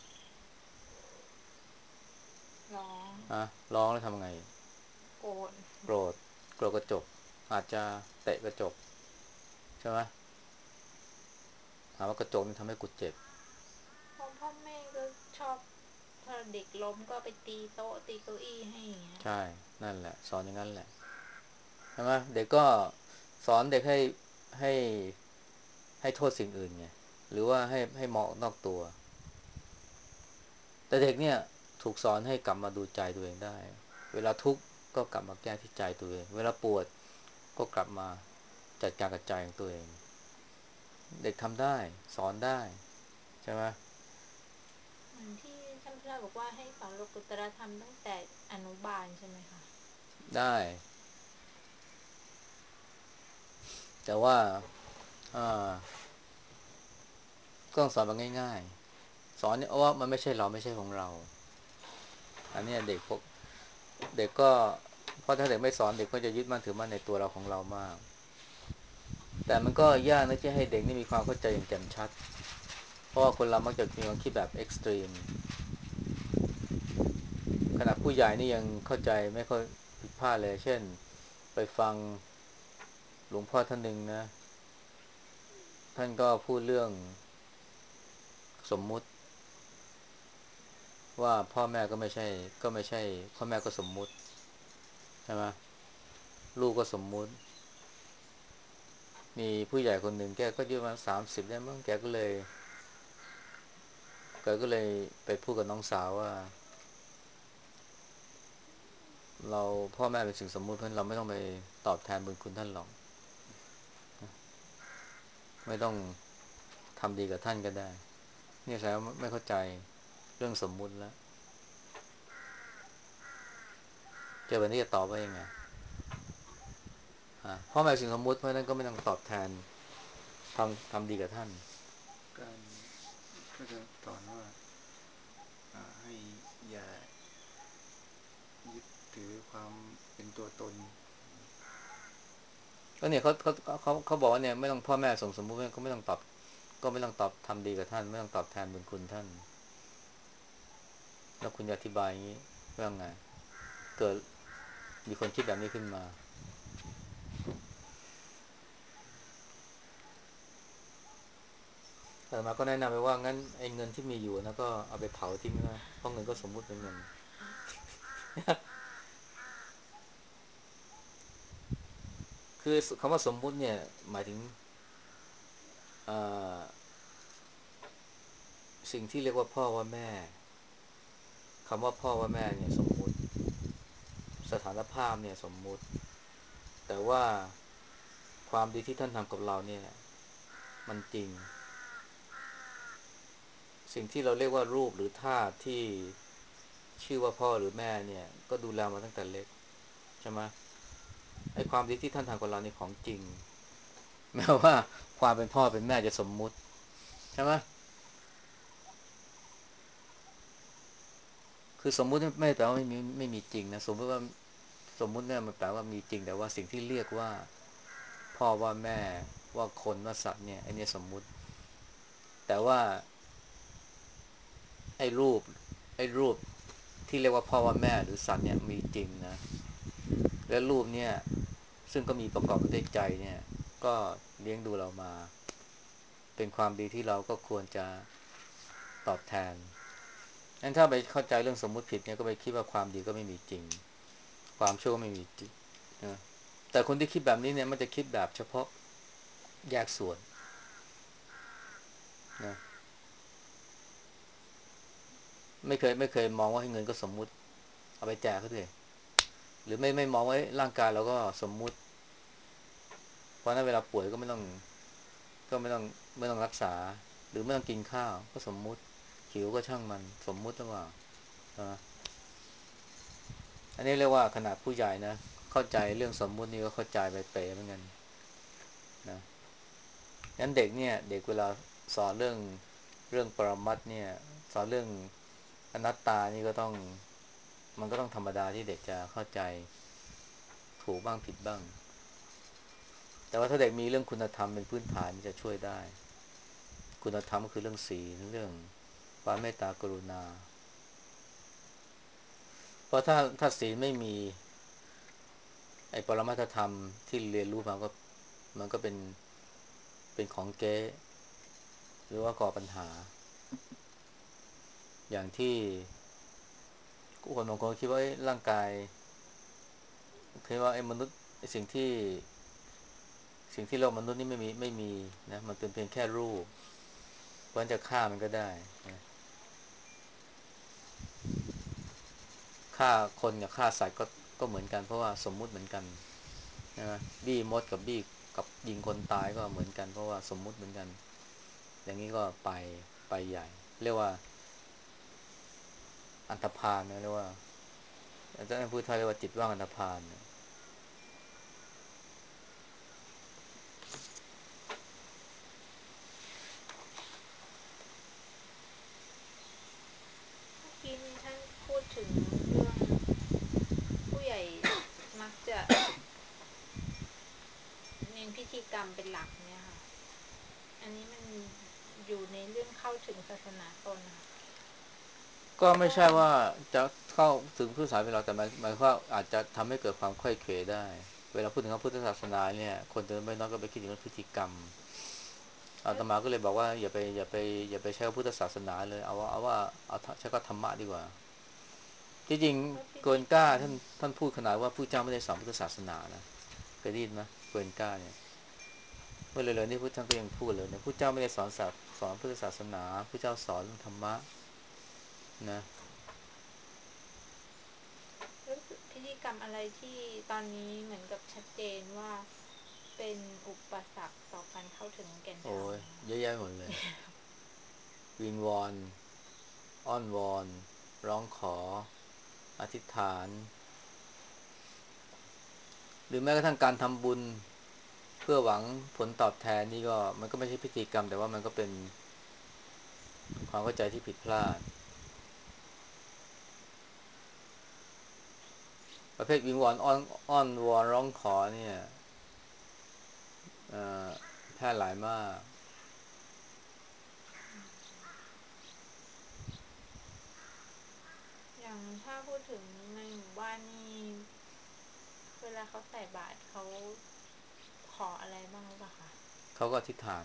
ร้องอะร้องแล้วทำไงโกรธโกรธโกรธกระจกอาจจะเตะกระจกใช่ไหมถามว่ากระจกนี่ทำให้กุดเจ็บพ่อแม่ก็ชอบถ้าเด็กล้มก็ไปตีโต๊ะตีเก้าอี้ให้อย่างเงี้ยใช่นั่นแหละสอนอย่างนั้นแหละช่ไหมเด็กก็สอนเด็กให้ให้โทษสิ่งอื่นไงหรือว่าให้มองออกนอกตัวแต่เด็กเนี่ยถูกสอนให้กลับมาดูใจตัวเองได้เวลาทุกข์ก็กลับมาแก้ที่ใจตัวเองเวลาปวดก็กลับมาจัดการกับใจของตัวเองเด็กทำได้สอนได้ใช่ไหมเหมือนที่ท่านพระบอกว่าให้สอนโลกุตตรธรรมตั้งแต่อนุบาลใช่ไหมคะได้แต่ว่าอ่าก็ต้องสอนแบบง่ายๆสอนเนี่ยว่ามันไม่ใช่เราไม่ใช่ของเราอันนี้เด็กพวกเด็กก็เพราะถ้าเด็กไม่สอนเด็กก็จะยึดมั่นถือมั่นในตัวเราของเรามากแต่มันก็ยากนะที่ให้เด็กนี่มีความเข้าใจอย่างแจ่มชัดเพราะว่าคนเรามักจะมีความคิดแบบเอ็กซ์ตรีมขณะผู้ใหญ่นี่ยังเข้าใจไม่ค่อยผิดพลาดเลยเช่นไปฟังหลวงพ่อท่านหนึ่งนะท่านก็พูดเรื่องสมมุติว่าพ่อแม่ก็ไม่ใช่พ่อแม่ก็สมมุติใช่ไหมลูกก็สมมุติมีผู้ใหญ่คนหนึ่งแกก็อายุประมาณ30ได้มั้งแกก็เลยไปพูดกับน้องสาวว่าเราพ่อแม่เป็นสิ่งสมมุติเพราะฉะนั้นเราไม่ต้องไปตอบแทนบุญคุณท่านหรอกไม่ต้องทำดีกับท่านก็ได้นี่แสดงว่าไม่เข้าใจเรื่องสมมุติแล้วเจอแบบนี้จะตอบว่ายังไงพ่อแม่สิ่งสมมุติเพราะฉะนั้นก็ไม่ต้องตอบแทนทำดีกับท่านการก็จะสอนว่าให้อย่ายึดถือความเป็นตัวตนก็เนี่ยเขาบอกว่าเนี่ยไม่ต้องพ่อแม่ส่งสมมุติก็ไม่ต้องตอบทำดีกับท่านไม่ต้องตอบแทนบุญคุณท่านแล้วคุณจะอธิบายอย่างนี้ว่าไงเกิดมีคนคิดแบบนี้ขึ้นมาแต่มาก็แนะนำไปว่างั้นไอ้เงินที่มีอยู่นะก็เอาไปเผาทิ้งนะเพราะเงินก็สมมุติเป็นเงินคือคำว่าสมมุติเนี่ยหมายถึงสิ่งที่เรียกว่าพ่อว่าแม่คำว่าพ่อว่าแม่เนี่ยสมมุติสถานภาพเนี่ยสมมุติแต่ว่าความดีที่ท่านทำกับเราเนี่ยมันจริงสิ่งที่เราเรียกว่ารูปหรือธาตุที่ชื่อว่าพ่อหรือแม่เนี่ยก็ดูแลมาตั้งแต่เล็กใช่ไหมไอ้ความดีที่ท่านทำกับเราในของจริงแม้ว่าความเป็นพ่อเป็นแม่จะสมมุติใช่ไหมคือสมมุติไม่แปลว่าไม่มีจริงนะสมมุติเนี่ยมันแปลว่ามีจริงแต่ว่าสิ่งที่เรียกว่าพ่อว่าแม่ว่าคนว่าสัตว์เนี่ยไอ้นี่สมมุติแต่ว่าไอ้รูปไอ้รูปที่เรียกว่าพ่อว่าแม่หรือสัตว์เนี่ยมีจริงนะและรูปเนี่ยซึ่งก็มีประกอบด้วยใจเนี่ยก็เลี้ยงดูเรามาเป็นความดีที่เราก็ควรจะตอบแทนงั้นถ้าไปเข้าใจเรื่องสมมุติผิดเนี่ยก็ไปคิดว่าความดีก็ไม่มีจริงความชั่วก็ไม่มีจริงนะแต่คนที่คิดแบบนี้เนี่ยมันจะคิดแบบเฉพาะแยกส่วนนะไม่เคยมองว่าให้เงินก็สมมุติเอาไปแจกเขาด้วยหรือไม่มองว่าร่างกายเราก็สมมุติเพราะนั้นเวลาป่วยก็ไม่ต้องรักษาหรือไม่ต้องกินข้าวก็สมมุติหิวก็ช่างมันสมมุติหรือเปล่านะอันนี้เรียกว่าขนาดผู้ใหญ่นะเข้าใจเรื่องสมมุตินี่ก็เข้าใจไปเป๋เหมือนกันนะงั้นเด็กเนี่ยเด็กเวลาสอนเรื่องปรมัตถ์เนี่ยสอนเรื่องอนัตตานี่ก็ต้องมันก็ต้องธรรมดาที่เด็กจะเข้าใจถูกบ้างผิดบ้างแต่ว่าถ้าเด็กมีเรื่องคุณธรรมเป็นพื้นฐานมันจะช่วยได้คุณธรรมก็คือเรื่องศีลเรื่องความเมตตากรุณาเพราะถ้าศีลไม่มีไอ้ปรมัตถธรรมที่เรียนรู้มาก็มันก็เป็นของเก๊หรือว่าก่อปัญหาอย่างที่คนบางคนคิดว่าร่างกายคิดว่าไอ้มนุษย์สิ่งที่โลกมนุษย์นี่ไม่มีนะมันเป็นเพียงแค่รูปเพราะฉะนั้นจะฆ่ามันก็ได้นะฆ่าคนกับฆ่าสัตว์ก็เหมือนกันเพราะว่าสมมุติเหมือนกันนะบี้มดกับบี้กับยิงคนตายก็เหมือนกันเพราะว่าสมมุติเหมือนกันอย่างนี้ก็ไปใหญ่เรียกว่าอันธพาลนะเรียกว่าอาจารย์พูดไทยเรียกว่าจิตว่างอันธพาลนะเมื่อกี้นี้ท่านพูดถึงเรื่องผู้ใหญ่มักจะเน้นพิธีกรรมเป็นหลักเนี่ยค่ะอันนี้มันอยู่ในเรื่องเข้าถึงศาสนาตนนะคะก็ไม่ก็ใช่ว่าจะเข้าถึงพุทธศาสนาเป็นเราแต่หมายความว่าอาจจะทำให้เกิดความค่อยเขวได้เวลาพูดถึงพระพุทธศาสนาเนี่ยคนจำนวนไม่น้อยก็ไปคิดถึงเรื่องพิธีกรรมอาตมาก็เลยบอกว่าอย่าไปใช้พุทธศาสนาเลยเอาใช้ก็ธรรมะดีกว่าที่จริงพิเกิธีกรรมนกล้าท่านพูดขนาดว่าผู้เจ้าไม่ได้สอนพุทธศาสนานะเคยได้ยินไหมเกินกล้าเนี่ยเมื่อเร็วๆนี้พุทธท่านก็ยังพูดเลยเนี่ยผู้เจ้าไม่ได้สอนพุทธศาสนาผู้เจ้าสอนธรรมะนะรู้สึกพิธีกรรมอะไรที่ตอนนี้เหมือนกับชัดเจนว่าเป็นอุปสรรคต่อการเข้าถึงแก่นธรโอ้รมยเยอะแยะหมดเลยวิงวอนอ้อนวอนร้องขออธิษฐานหรือแม้กระทั่งการทำบุญเพื่อหวังผลตอบแทนนี่ก็มันก็ไม่ใช่พิธีกรรมแต่ว่ามันก็เป็นความเข้าใจที่ผิดพลาดประเภทวิงวอนอ้อนวอนร้องขอเนี่ยเอ่อแพร่หลายมากอย่างถ้าพูดถึงในหมู่บ้านนี่เวลาเขาใส่บาตรเขาขออะไรบ้างหรือเปล่าคะเขาก็อธิษฐาน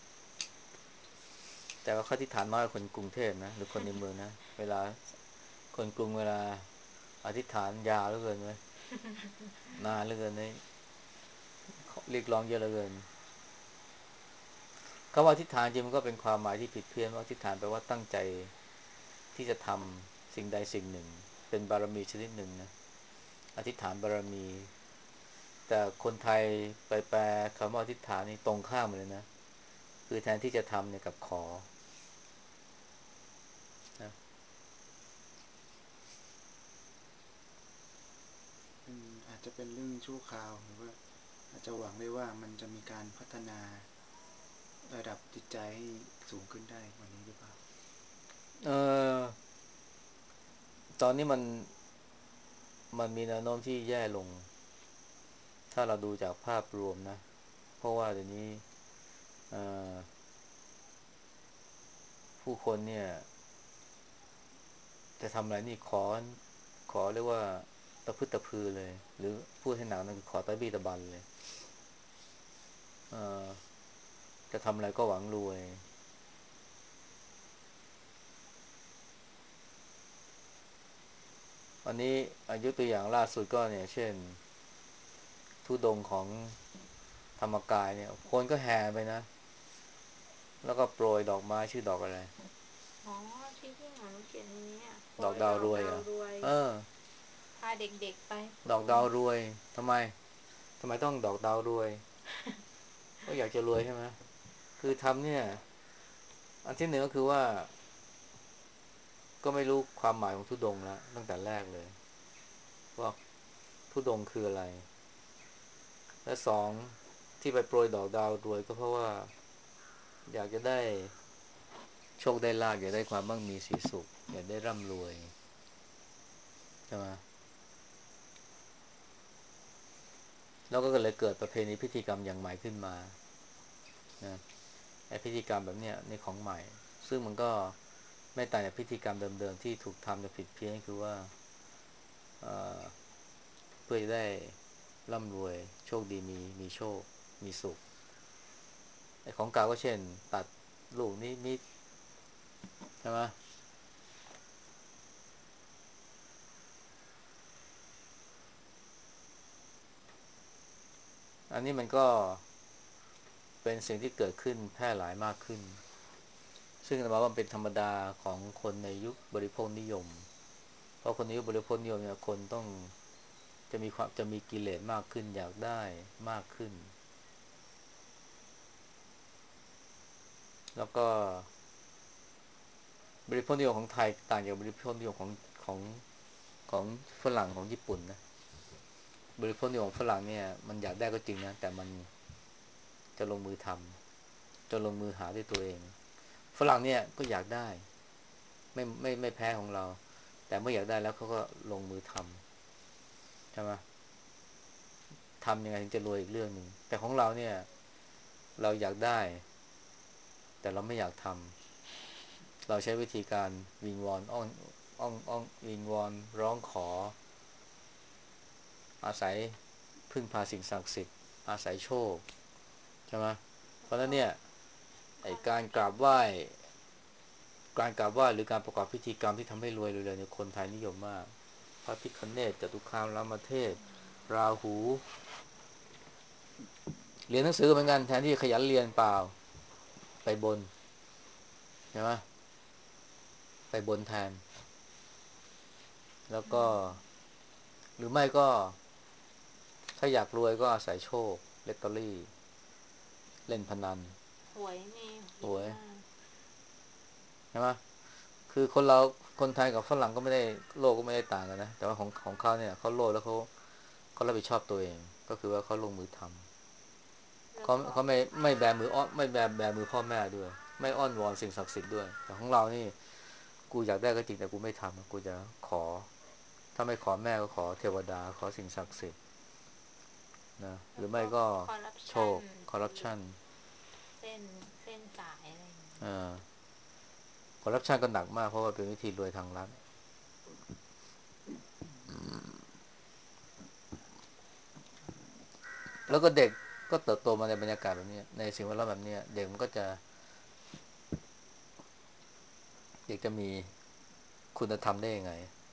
แต่ว่าเขาอธิษฐานน้อยกว่าคนกรุงเทพนะหรือคนในเมืองนะเวลาคนกรุงเวลาอธิษฐานยาวเหลือเกินไหมนานเหลือเกินเลยเรียกร้องเยอะเหลือเกินคำว่าอธิษฐานจริงมันก็เป็นความหมายที่ผิดเพี้ยนว่าอธิษฐานแปลว่าตั้งใจที่จะทำสิ่งใดสิ่งหนึ่งเป็นบารมีชนิดหนึ่งนะอธิษฐานบารมีแต่คนไทยไปแปลคำว่าอธิษฐานนี่ตรงข้ามเลยนะคือแทนที่จะทำเนี่ยกับขอนะเป็นอาจจะเป็นเรื่องชั่วคราวหรือว่าอาจจะหวังได้ว่ามันจะมีการพัฒนาระดับจิตใจให้สูงขึ้นได้กว่านี้หรือเปล่าเออตอนนี้มันมีแนวโน้มที่แย่ลงถ้าเราดูจากภาพรวมนะเพราะว่าเดี๋ยวนี้เอ่อผู้คนเนี่ยจะทำอะไรนี่ขอเรียกว่าตะพึดตะพือเลยหรือพูดให้หนักนั่นคือขอตะบี้ตะบันเลยเอ่อจะทำอะไรก็หวังรวยอันนี้อายุตัวอย่างล่าสุดก็เนี่ยเช่นธุดงค์ของธรรมกายเนี่ยคนก็แห่ไปนะแล้วก็โปรยดอกไม้ชื่อดอกอะไรอ๋อที่พี่หมอนุเขียนในนี้โปรดอกยดอกดาดาวรวยเหรอวรวยเออพาเด็กๆไปดอกดาวรวยทำไมต้องดอกดาวรวยก็อยากจะรวยใช่ไหมคือทำเนี่ยอันที่หนึ่งก็คือว่าก็ไม่รู้ความหมายของธุดงค์แล้วตั้งแต่แรกเลยว่าธุดงค์คืออะไรและสองที่ไปโปรยดอกดาวรวยก็เพราะว่าอยากจะได้โชคได้ลาภอยากได้ความมั่งมีสีสุขอยากได้ร่ำรวยใช่ไหมแล้วก็เลยเกิดประเพณีพิธีกรรมอย่างใหม่ขึ้นมานะไอ้พิธีกรรมแบบเนี้ยในของใหม่ซึ่งมันก็ไม่ต่างจากพิธีกรรมเดิมๆที่ถูกทำจะผิดเพี้ยนคือว่าเอ่อเพื่อจะได้ร่ำรวยโชคดีมีโชคมีสุขไอ้ของเก่าก็เช่นตัดลูกนิมิตใช่ไหมอันนี้มันก็เป็นสิ่งที่เกิดขึ้นแพร่หลายมากขึ้นซึ่งอาตมาว่ามันเป็นธรรมดาของคนในยุคบริโภคนิยมเพราะคนในยุคบริโภคนิยมเนี่ยคนต้องจะมีกิเลสมากขึ้นอยากได้มากขึ้นแล้วก็บริโภคนิยมของไทยต่างจากบริโภคนิยมของของฝรั่งของญี่ปุ่นนะบริโภคนิยมของฝรั่งเนี่ยมันอยากได้ก็จริงนะแต่มันจะลงมือทำจะลงมือหาด้วยตัวเองฝรั่งเนี่ยก็อยากได้ไม่แพ้ของเราแต่เมื่ออยากได้แล้วเขาก็ลงมือทำใช่ไหมทำยังไงถึงจะรวยอีกเรื่องหนึ่งแต่ของเราเนี่ยเราอยากได้แต่เราไม่อยากทำเราใช้วิธีการวิงวอนอ้องวิงวอนร้องขออาศัยพึ่งพาสิ่งศักดิ์สิทธิ์อาศัยโชคใช่ไหมเพราะฉะนั้นเนี่ยไอการกราบไหว้หรือการประกอบพิธีกรรมที่ทำให้รวยเลยเนี่ยคนไทยนิยมมากพระพิฆเนศจตุคามรามเทพราหูเรียนหนังสือเหมือนกันแทนที่ขยันเรียนเปล่าไปบนใช่ไหมไปบนแทนแล้วก็หรือไม่ก็ถ้าอยากรวยก็อาศัยโชคลอตเตอรี่เล่นพนันหวยนี่หฮิตวยมากใช่ไหมคือคนเราคนไทยกับฝรั่งก็ไม่ได้โลกก็ไม่ได้ต่างกันนะแต่ว่าของเขาเนี่ยเขาโลภแล้วเขารับผิดชอบตัวเองก็คือว่าเขาลงมือทำแล้วก็เขาไม่แบมืออ้อนไม่แบมือพ่อแม่ด้วยไม่อ้อนวอนสิ่งศักดิ์สิทธิ์ด้วยแต่ของเรานี่กูอยากได้ก็จริงแต่กูไม่ทำกูจะขอถ้าไม่ขอแม่ก็ขอเทวดาขอสิ่งศักดิ์สิทธิ์นะหแล้วก็รือไม่ก็คอร์รัปโชชันคคอร์รัปชันเส้นเส้นสายอะไรอย่างเงี้ยอ่าคอร์รัปชันก็หนักมากเพราะว่าเป็นวิธีรวยทางลัดแล้วก็เด็กก็เติบโตมาในบรรยากาศแบบนี้ในสิ่งแวดล้อมแบบนี้เด็กมันก็จะเด็กจะมีคุณธรรมได้ยังไง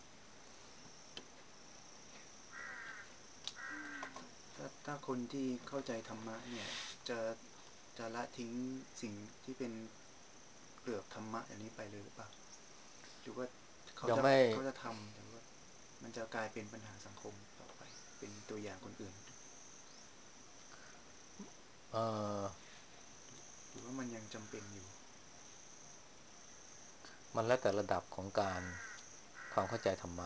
ถ้าคนที่เข้าใจธรรมะเนี่ยจะจะละทิ้งสิ่งที่เป็นเปลือกธรรมะอย่างนี้ไปเลยหรือเปล่าหรือว่าเขาจะยังไม่เขาจะทำแต่ว่ามันจะกลายเป็นปัญหาสังคมต่อไปเป็นตัวอย่างคนอื่นเออหรือว่ามันยังจำเป็นอยู่มันแล้วแต่ระดับของการความเข้าใจธรรมะ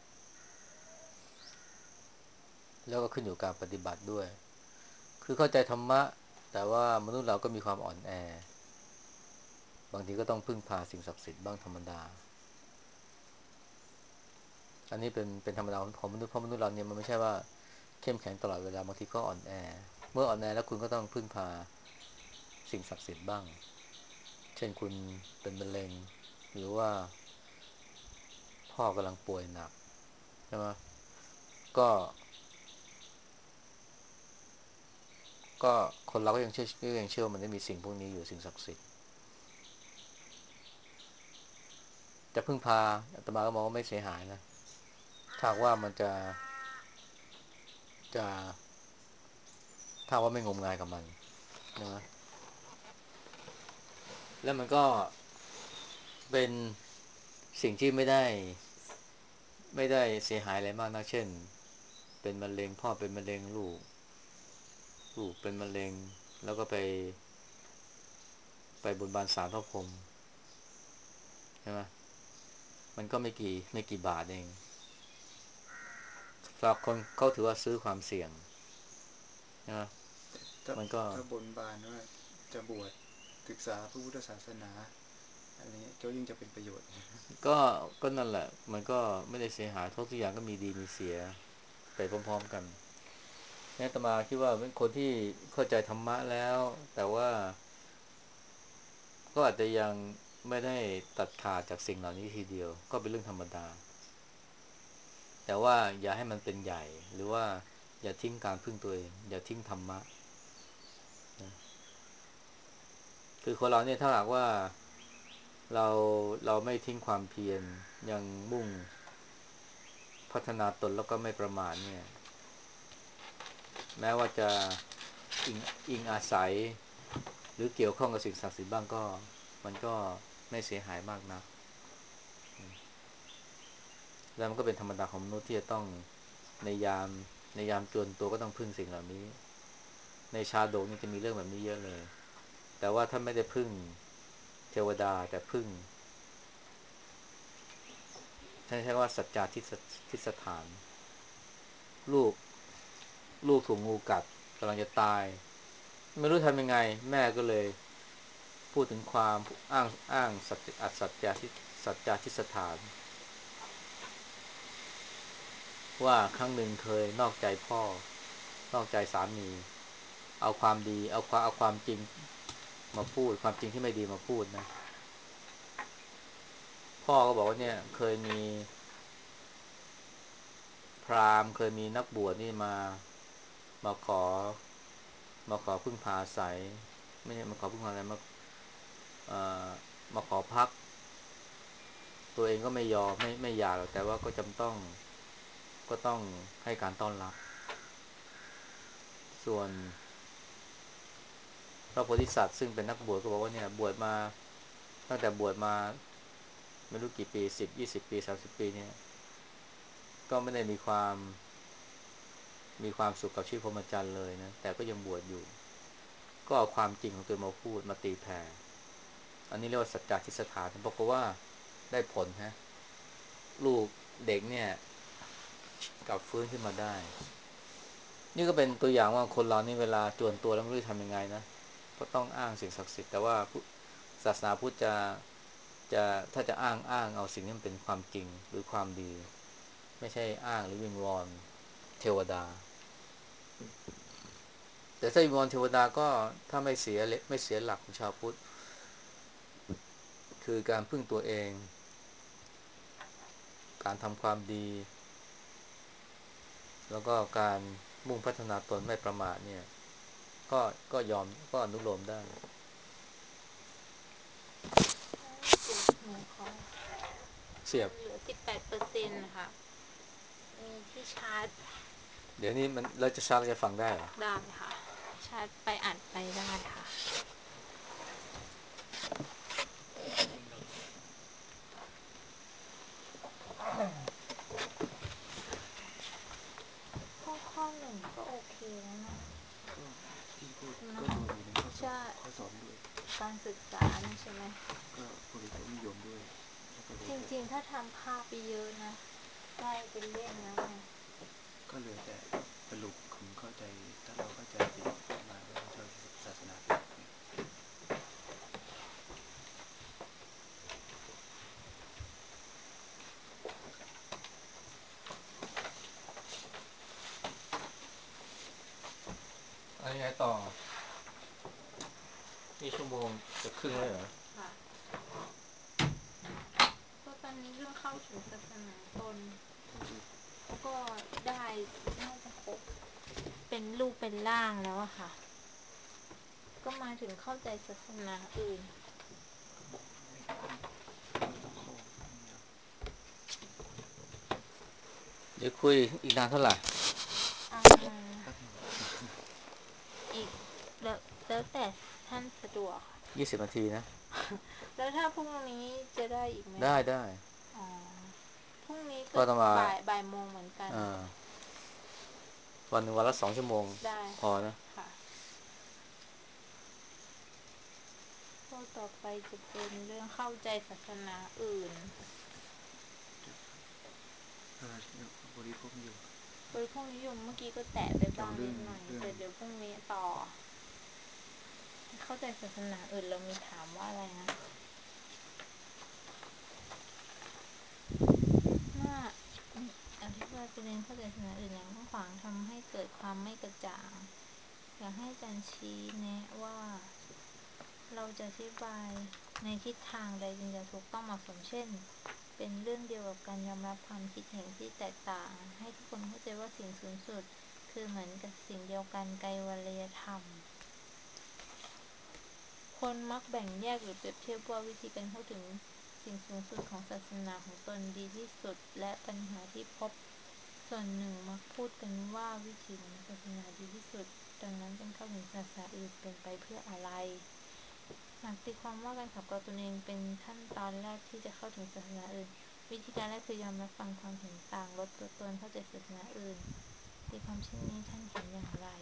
แล้วก็ขึ้นอยู่กับการปฏิบัติด้วยคือเข้าใจธรรมะแต่ว่ามนุษย์เราก็มีความอ่อนแอบางทีก็ต้องพึ่งพาสิ่งศักดิ์สิทธิ์บ้างธรรมดาอันนี้เป็นธรรมดาของมนุษย์เพราะมนุษย์เราเนี่ยมันไม่ใช่ว่าเข้มแข็งตลอดเวลาบางทีก็อ่อนแอเมื่ออ่อนแอแล้วคุณก็ต้องพึ่งพาสิ่งศักดิ์สิทธิ์บ้างเช่นคุณเป็นมะเร็งหรือว่าพ่อกำลังป่วยหนักใช่ไหมก็ก็คนเราก็ยังเชื่อว่ามันได้มีสิ่งพวกนี้อยู่สิ่งศักดิ์สิทธิ์จะพึ่งพาอาตมาก็มองว่าไม่เสียหายนะถ้าว่ามันจะถ้าว่าไม่งมงายกับมันนะแล้วมันก็เป็นสิ่งที่ไม่ได้เสียหายอะไรมากนะเช่นเป็นมะเร็งพ่อเป็นมะเร็งลูกเป็นมะเร็งแล้วก็ไปบนบานศาลพระพรหมใช่ไหมมันก็ไม่กี่บาทเองสำหรับคนเขาถือว่าซื้อความเสี่ยงใช่ไหมถ้ามันก็ถ้าบนบานว่าจะบวชศึกษาพระพุทธศาสนาอันนี้ก็ยิ่งจะเป็นประโยชน์ก็ก็นั่นแหละมันก็ไม่ได้เสียหายทุกอย่างก็มีดีมีเสียไปพร้อมๆกันนี่อาตมาคิดว่าเป็นคนที่เข้าใจธรรมะแล้วแต่ว่าก็อาจจะยังไม่ได้ตัดขาดจากสิ่งเหล่านี้ทีเดียวก็เป็นเรื่องธรรมดาแต่ว่าอย่าให้มันเป็นใหญ่หรือว่าอย่าทิ้งการพึ่งตัวเองอย่าทิ้งธรรมะนะคือคนเราเนี่ยถ้าหากว่าเราเราไม่ทิ้งความเพียรยังมุ่งพัฒนาตนแล้วก็ไม่ประมาทเนี่ยแม้ว่าจะอิงอิงอาศัยหรือเกี่ยวข้องกับสิ่งศักดิ์สิทธิ์บ้างก็มันก็ไม่เสียหายมากนักแล้วมันก็เป็นธรรมดาของมนุษย์ที่จะต้องในยามในยามจวนตัวก็ต้องพึ่งสิ่งเหล่านี้ในชาดกนี่จะมีเรื่องแบบนี้เยอะเลยแต่ว่าถ้าไม่ได้พึ่งเทวดาแต่พึ่งใช้ว่าสัจจาทิสถานลูกถูกงูกัดกำลังจะตายไม่รู้ทำยังไงแม่ก็เลยพูดถึงความอ้างสัจจาทิสถานว่าครั้งหนึ่งเคยนอกใจพ่อนอกใจสามีเอาความดีเอาความจริงมาพูดความจริงที่ไม่ดีมาพูดนะพ่อก็บอกว่าเนี่ยเคยมีพราหมณ์เคยมีนักบวชนี่มาขอพึ่งพาอาศัยไม่ใช่มาขอพึ่งพาอะไรเอ่อมาขอพักตัวเองก็ไม่ยอมไม่อยากหรอกแต่ว่าก็จำต้องให้การต้อนรับส่วนพระโพธิสัตว์ซึ่งเป็นนักบวชก็บอกว่าเนี่ยบวชมาตั้งแต่บวชมาไม่รู้กี่ปี10-20 ปี30 ปีเนี่ยก็ไม่ได้มีความสุขกับชีวิตพรหมจรรย์เลยนะแต่ก็ยังบวชอยู่ก็เอาความจริงของตัวมาพูดมาตีแผ่อันนี้เรียกว่าสัจจทิสถานบอกว่าได้ผลฮะลูกเด็กเนี่ยกลับฟื้นขึ้นมาได้นี่ก็เป็นตัวอย่างว่าคนเรานี่เวลาจวนตัวแล้วไม่รู้จะทำยังไงนะก็ต้องอ้างสิ่งศักดิ์สิทธิ์แต่ว่าศาสนาพุทธจะถ้าจะอ้างเอาสิ่งที่มันเป็นความจริงหรือความดีไม่ใช่อ้างหรือวิงวอนเทวดาแต่ถ้าวิงวอนเทวดาก็ถ้าไม่เสียหลักของชาวพุทธคือการพึ่งตัวเองการทำความดีแล้วก็การมุ่งพัฒนาตนไม่ประมาทเนี่ยก็ยอมก็อนุโลมได้เดี๋ยวหนูขอเสียบเหลือ18%ค่ะมีที่ชาร์จเดี๋ยวนี้มันเราจะชาร์จเราจะฟังได้เหรอได้ค่ะชาร์จไปอัดไปได้ค่ะข้อหนึ่งก็โอเคแล้วนะก็ที่พูดนะก็รวมอยู่ในใช่ข้อสองด้วยการศึกษานี่ใช่ไหมก็บริโภคนิยมด้วยแล้วก็บจริโภคริงๆถ้าทำภาพไปเยอะนะได้เป็นเล่มแล้วไงก็เหลือแต่สรุปของเข้าใจถ้าเราเข้าใจผิดมาว่าเราชอบศาสนาผิดเนี่ยอันนี้ไงต่อนี่ชั่วโมงจะครึ่งเลยเหรอค่ะก็ตอนนี้เรื่องเข้าถึงศาสนาตนก็ได้น่าจะครบเป็นรูปเป็นร่างแล้วอะค่ะก็มาถึงเข้าใจศาสนาอื่นไม่ต้องข้อไม่ยาวเดี๋ยวคุยอีกนานเท่าไหร่แป๊บหนึ่งอีกแล้วแต่ท่านสะดวก 20 นาทีนะแล้วถ้าพรุ่งนี้จะได้อีกไหมได้อ๋อพรุ่งนี้ก็ก็ต้องมาบ่ายโมงเหมือนกันวันหนึ่งวันละ2 ชั่วโมงได้พอนะค่ะข้อต่อไปจะเป็นเรื่องเข้าใจศาสนาอื่นเนี่ยบริโภคนิยมบริโภคนิยมเมื่อกี้ก็แตะไปบ้างนิดหน่อยแต่เดี๋ยวพรุ่งนี้ต่อเข้าใจศาสนาอื่นเรามีถามว่าอะไรนะว่าอธิบายประเด็นเข้าใจศาสนาอื่นอย่างกว้างขวางทำให้เกิดความไม่กระจ่างอยากให้อาจารย์ชี้แนะว่าเราจะอธิบายในทิศทางใดจึงจะถูกต้องเหมาะสมเช่นเป็นเรื่องเดียวกับการยอมรับความคิดเห็นที่แตกต่างให้ทุกคนเข้าใจว่าสิ่งสูงสุดคือเหมือนกับสิ่งเดียวกันไกวาลยธรรมคนมักแบ่งแยกหรือเปรียบเทียบว่าวิธีการเข้าถึงสิ่งสูงสุดของศาสนาของตนดีที่สุดและปัญหาที่พบส่วนหนึ่งมักพูดกันว่าวิถีของศาสนาดีที่สุดดังนั้นการเข้าถึงศาสนาอื่นเป็นไปเพื่ออะไรหากตีความว่าการขับเกลาตนเองเป็นขั้นตอนแรกที่จะเข้าถึงศาสนาอื่นวิธีการแรกคือยอมรับฟังความเห็นต่างลดตัวตนเข้าใจศาสนาอื่นตีความเช่นนี้ท่านเห็นอย่างไร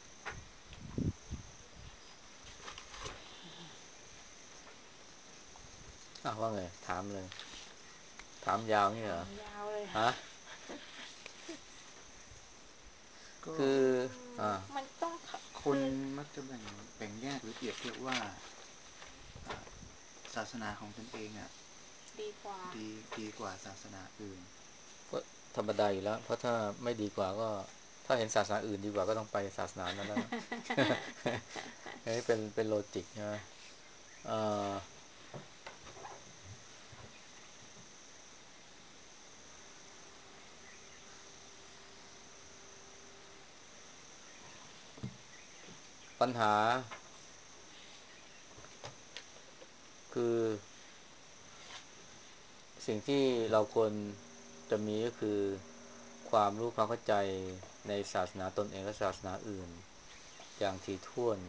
ว่าไงถามเลยถามยาวนี่เหรอถามยาวเลยฮะก็คือมันต้องคนมักจะแบ่งแยกหรือเปรียบเทียบว่าศาสนาของตนเองดีกว่าดีกว่าศาสนาอื่นก็ธรรมดาอยู่แล้วเพราะถ้าไม่ดีกว่าก็ถ้าเห็นศาสนาอื่นดีกว่าก็ต้องไปศาสนานั้นแล้ว อันนี้เป็นโลจิกใช่ไหมเอ่อปัญหาคือสิ่งที่เราควรจะมีก็คือความรู้ความเข้าใจในศาสนาตนเองและศาสนาอื่นอย่างถี่ถ้วน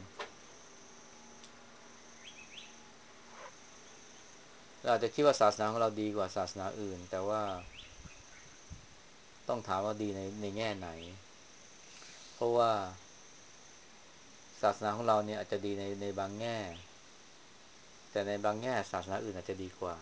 เราอาจจะคิดว่าศาสนาของเราดีกว่าศาสนาอื่นแต่ว่าต้องถามว่าดีในแง่ไหนเพราะว่าศาสนาของเราเนี่ยอาจจะดีในบางแง่แต่ในบางแง่ศาสนาอื่นอาจจะดีกว่า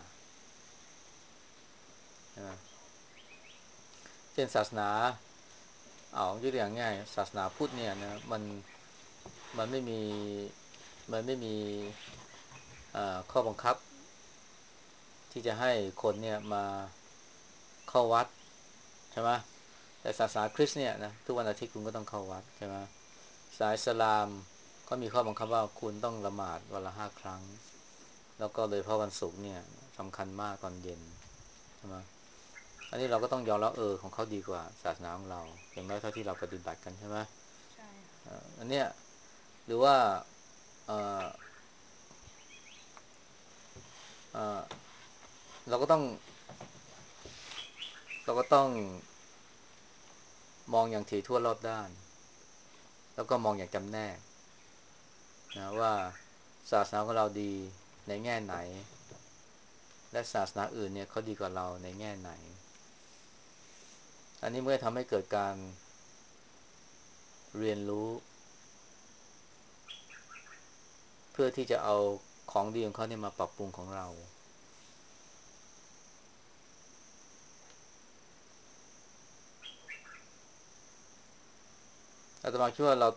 นะเช่นศาสนายกตัวอย่างง่ายศาสนาพุทธเนี่ยนะมันไม่มีมันไม่มีข้อบังคับที่จะให้คนเนี่ยมาเข้าวัดใช่ไหมแต่ศาสนาคริสต์เนี่ยนะทุกวันอาทิตย์คุณก็ต้องเข้าวัดใช่ไหมสายอิสลามก็มีข้อบังคับว่าคุณต้องละหมาดวันละ5 ครั้งแล้วก็โดยเฉพาะวันศุกร์เนี่ยสำคัญมากตอนเย็นใช่ไหมอันนี้เราก็ต้องยอมรับของเขาดีกว่าศาสนาของเราอย่างน้อยเท่าที่เราปฏิบัติกันใช่ไหมใช่ค่ะอันเนี้ยหรือว่าเอ่อเอ่อเราก็ต้องเราก็ต้องมองอย่างถี่ถ้วนรอบด้านแล้วก็มองอย่างจำแนกนะว่าศาสนาของเราดีในแง่ไหนและศาสนาอื่นเนี่ยเขาดีกว่าเราในแง่ไหนอันนี้เมื่อทำให้เกิดการเรียนรู้เพื่อที่จะเอาของดีของเขาเนี่ยมาปรับปรุงของเราอาตมาคิดว่า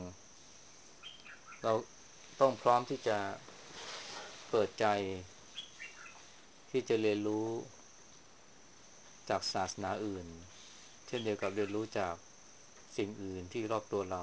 เราต้องพร้อมที่จะเปิดใจที่จะเรียนรู้จากศาสนาอื่นเช่นเดียวกับเรียนรู้จากสิ่งอื่นที่รอบตัวเรา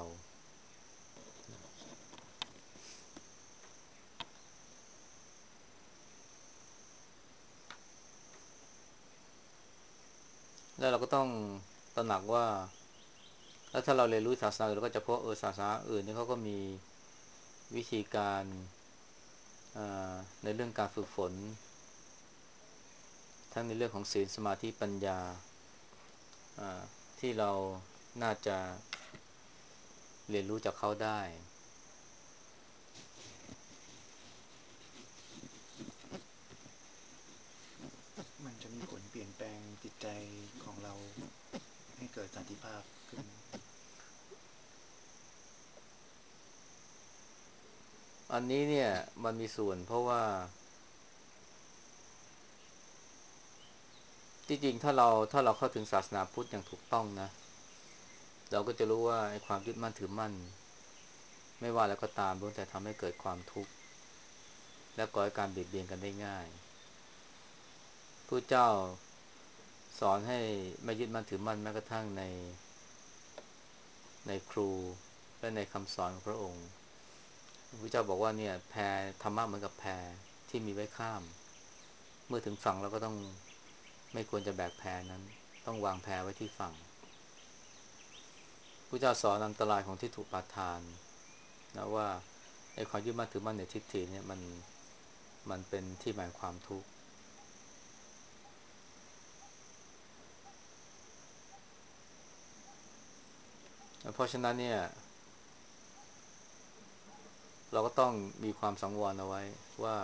แล้วเราก็ต้องตระหนักว่าแล้วถ้าเราเรียนรู้ศาสนาอื่นเราก็จะพบศาสนาอื่นนี่เขาก็มีวิธีการในเรื่องการฝึกฝนทั้งในเรื่องของศีลสมาธิปัญญาที่เราน่าจะเรียนรู้จากเขาได้มันจะมีผลเปลี่ยนแปลงจิตใจของเราให้เกิดสันติภาพขึ้นอันนี้เนี่ยมันมีส่วนเพราะว่าจริงๆถ้าเราเข้าถึงศาสนาพุทธอย่างถูกต้องนะเราก็จะรู้ว่าไอ้ความยึดมั่นถือมั่นไม่ว่าแล้วก็ตามล้วนแต่ทำให้เกิดความทุกข์และก่อให้การเบียดเบียนกันได้ง่ายพระเจ้าสอนให้ไม่ยึดมั่นถือมั่นแม้กระทั่งในครูและในคำสอนของพระองค์พระเจ้าบอกว่าเนี่ยแพธรรมะเหมือนกับแพที่มีไว้ข้ามเมื่อถึงฝั่งเราก็ต้องไม่ควรจะแบกแพนั้นต้องวางแพไว้ที่ฝั่งพระเจ้าสอนอันตรายของทิฏฐุปาทานนะว่าไอ้ความยึดมั่นถือมั่นในทิฏฐิเนี่ยมันเป็นที่หมายความทุกข์เพราะฉะนั้นเนี่ยเราก็ต้องมีความสังวรเอาไว้ว่า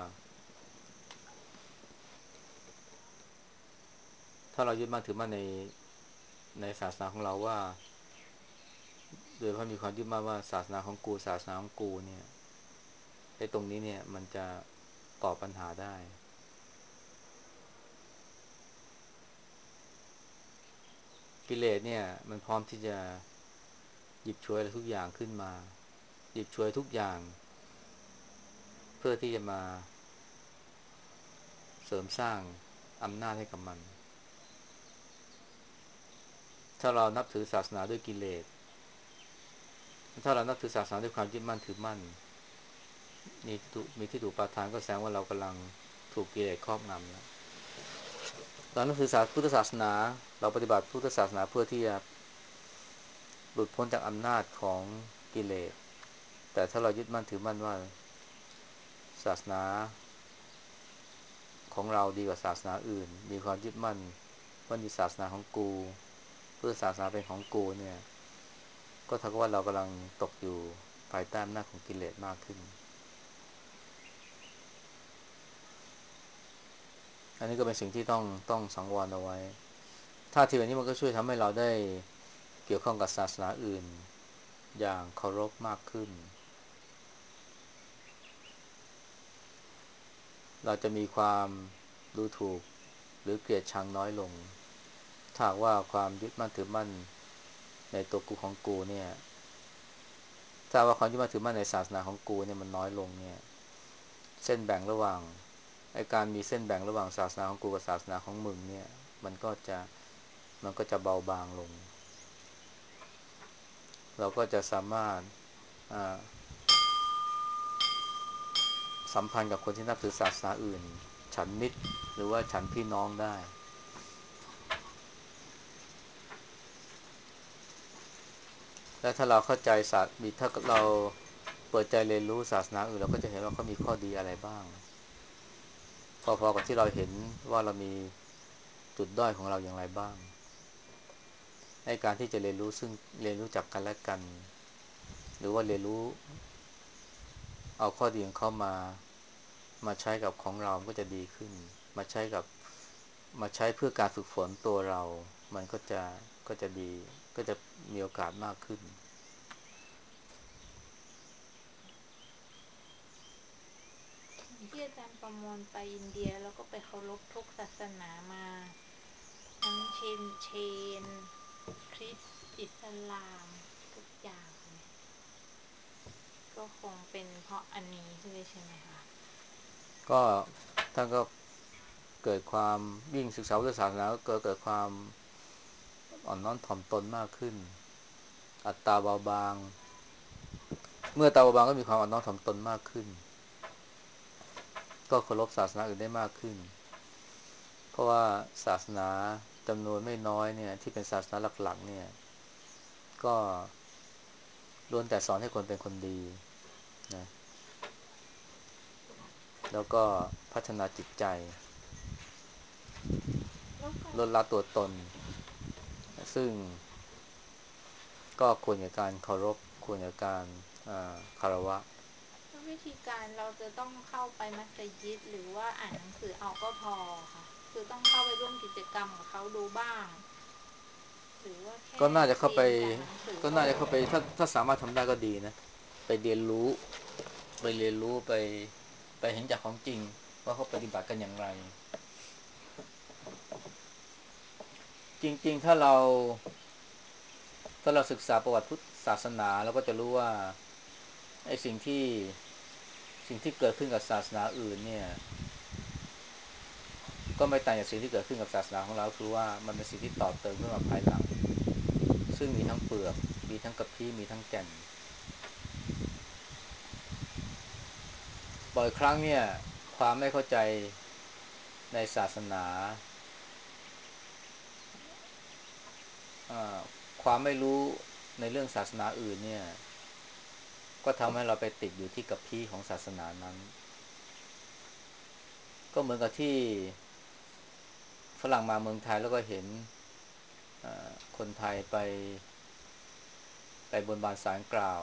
ถ้าเรายึดมั่นถือมั่นในศาสนาของเราว่าโดยเพราะมีความยึดมั่นว่าศาสนาของกูศาสนาของกูเนี่ยไอ้ตรงนี้เนี่ยมันจะก่อปัญหาได้กิเลสเนี่ยมันพร้อมที่จะหยิบฉวยอะไรทุกอย่างขึ้นมาหยิบฉวยทุกอย่างเพื่อที่จะมาเสริมสร้างอำนาจให้กับมันถ้าเรานับถือศาสนาด้วยกิเลสถ้าเรานับถือศาสนาด้วยความยึดมั่นถือมั่นมีที่ถูกประทานก็แสดงว่าเรากำลังถูกกิเลสครอบงำแล้วเรานับถือพุทธศาสนาเราปฏิบัติพุทธศาสนาเพื่อที่จะหลุดพ้นจากอำนาจของกิเลสแต่ถ้าเรายึดมั่นถือมั่นว่าศาสนาของเราดีกว่าศาสนาอื่นมีความยึดมั่นว่านี่ศาสนาของกูเพื่อศาสนาเป็นของกูเนี่ยก็เท่ากับว่าเรากำลังตกอยู่ภายใต้อำนาจของกิเลสมากขึ้นอันนี้ก็เป็นสิ่งที่ต้องสังวรเอาไว้ท่าทีแบบนี้มันก็ช่วยทำให้เราได้เกี่ยวข้องกับศาสนาอื่นอย่างเคารพมากขึ้นเราจะมีความดูถูกหรือเกลียดชังน้อยลงถ้าว่าความยึดมั่นถือมั่นในตัวกูของกูเนี่ยถ้าว่าความยึดมั่นถือมั่นในศาสนาของกูเนี่ยมันน้อยลงเนี่ยเส้นแบ่งระหว่างไอ้การมีเส้นแบ่งระหว่างศาสนาของกูกับศาสนาของมึงเนี่ยมันก็จะเบาบางลงเราก็จะสามารถสัมพันธ์กับคนที่นับถือศาสนาอื่นฉันมิตรหรือว่าฉันพี่น้องได้และถ้าเราเข้าใจศาสตร์ถ้าเราเปิดใจเรียนรู้ศาสนาอื่นเราก็จะเห็นว่าเขามีข้อดีอะไรบ้างพอๆกับที่เราเห็นว่าเรามีจุดด้อยของเราอย่างไรบ้างในการที่จะเรียนรู้ซึ่งเรียนรู้จักกันและกันหรือว่าเรียนรู้เอาข้อดีของเขามาใช้กับของเราก็จะดีขึ้นมาใช้กับมาใช้เพื่อการฝึกฝนตัวเรามันก็จะดีก็จะมีโอกาสมากขึ้นที่อาจารย์ประมวลไปอินเดียแล้วก็ไปเคารพทุกศาสนามาทั้งเชนคริสต์อิสลามทุกอย่างเลยก็คงเป็นเพราะอันนี้ด้วยใช่ไหมคะก็ท่านก็เกิดความยิ่งศึกษาพุทธศาสนาก็เกิดความอ่อนน้อมถ่อมตนมากขึ้นอัตตาเบาบางเมื่อตาเบาบางก็มีความอ่อนน้อมถ่อมตนมากขึ้นก็เคารพศาสนาอื่นได้มากขึ้นเพราะว่าศาสนาจำนวนไม่น้อยเนี่ยที่เป็นศาสนาหลักๆเนี่ยก็ล้วนแต่สอนให้คนเป็นคนดีนะแล้วก็พัฒนาจิตใจแล้วก็ลดละตัวตนซึ่งก็ควรกับการเคารพควรกับการคารวะแล้ววิธีการเราจะต้องเข้าไปมัสยิดหรือว่าอ่านหนังสือเอาก็พอค่ะคือต้องเข้าไปร่วมกิจกรรมกับเขาดูบ้างหรือว่าแค่ก็น่าจะเข้าไปเรียนจากหนังสือก็ก็พอน่าจะเข้าไปถ้าสามารถทำได้ก็ดีนะไปเรียนรู้ไปเห็นจากของจริงว่าเขาปฏิบัติกันอย่างไรจริงๆถ้าเราศึกษาประวัติพุทธศาสนาเราก็จะรู้ว่าไอ้สิ่งที่เกิดขึ้นกับศาสนาอื่นเนี่ยก็ไม่ต่างจากสิ่งที่เกิดขึ้นกับศาสนาของเราคือว่ามันเป็นสิ่งที่ต่อเติมขึ้นมาภายหลังซึ่งมีทั้งเปลือกมีทั้งกระพี้มีทั้งแก่นบ่อยครั้งเนี่ยความไม่เข้าใจในศาสนาความไม่รู้ในเรื่องศาสนาอื่นเนี่ยก็ทำให้เราไปติดอยู่ที่กับพี้ของศาสนานั้นก็เหมือนกับที่ฝรั่งมาเมืองไทยแล้วก็เห็นคนไทยไปไปบนบานศาลกล่าว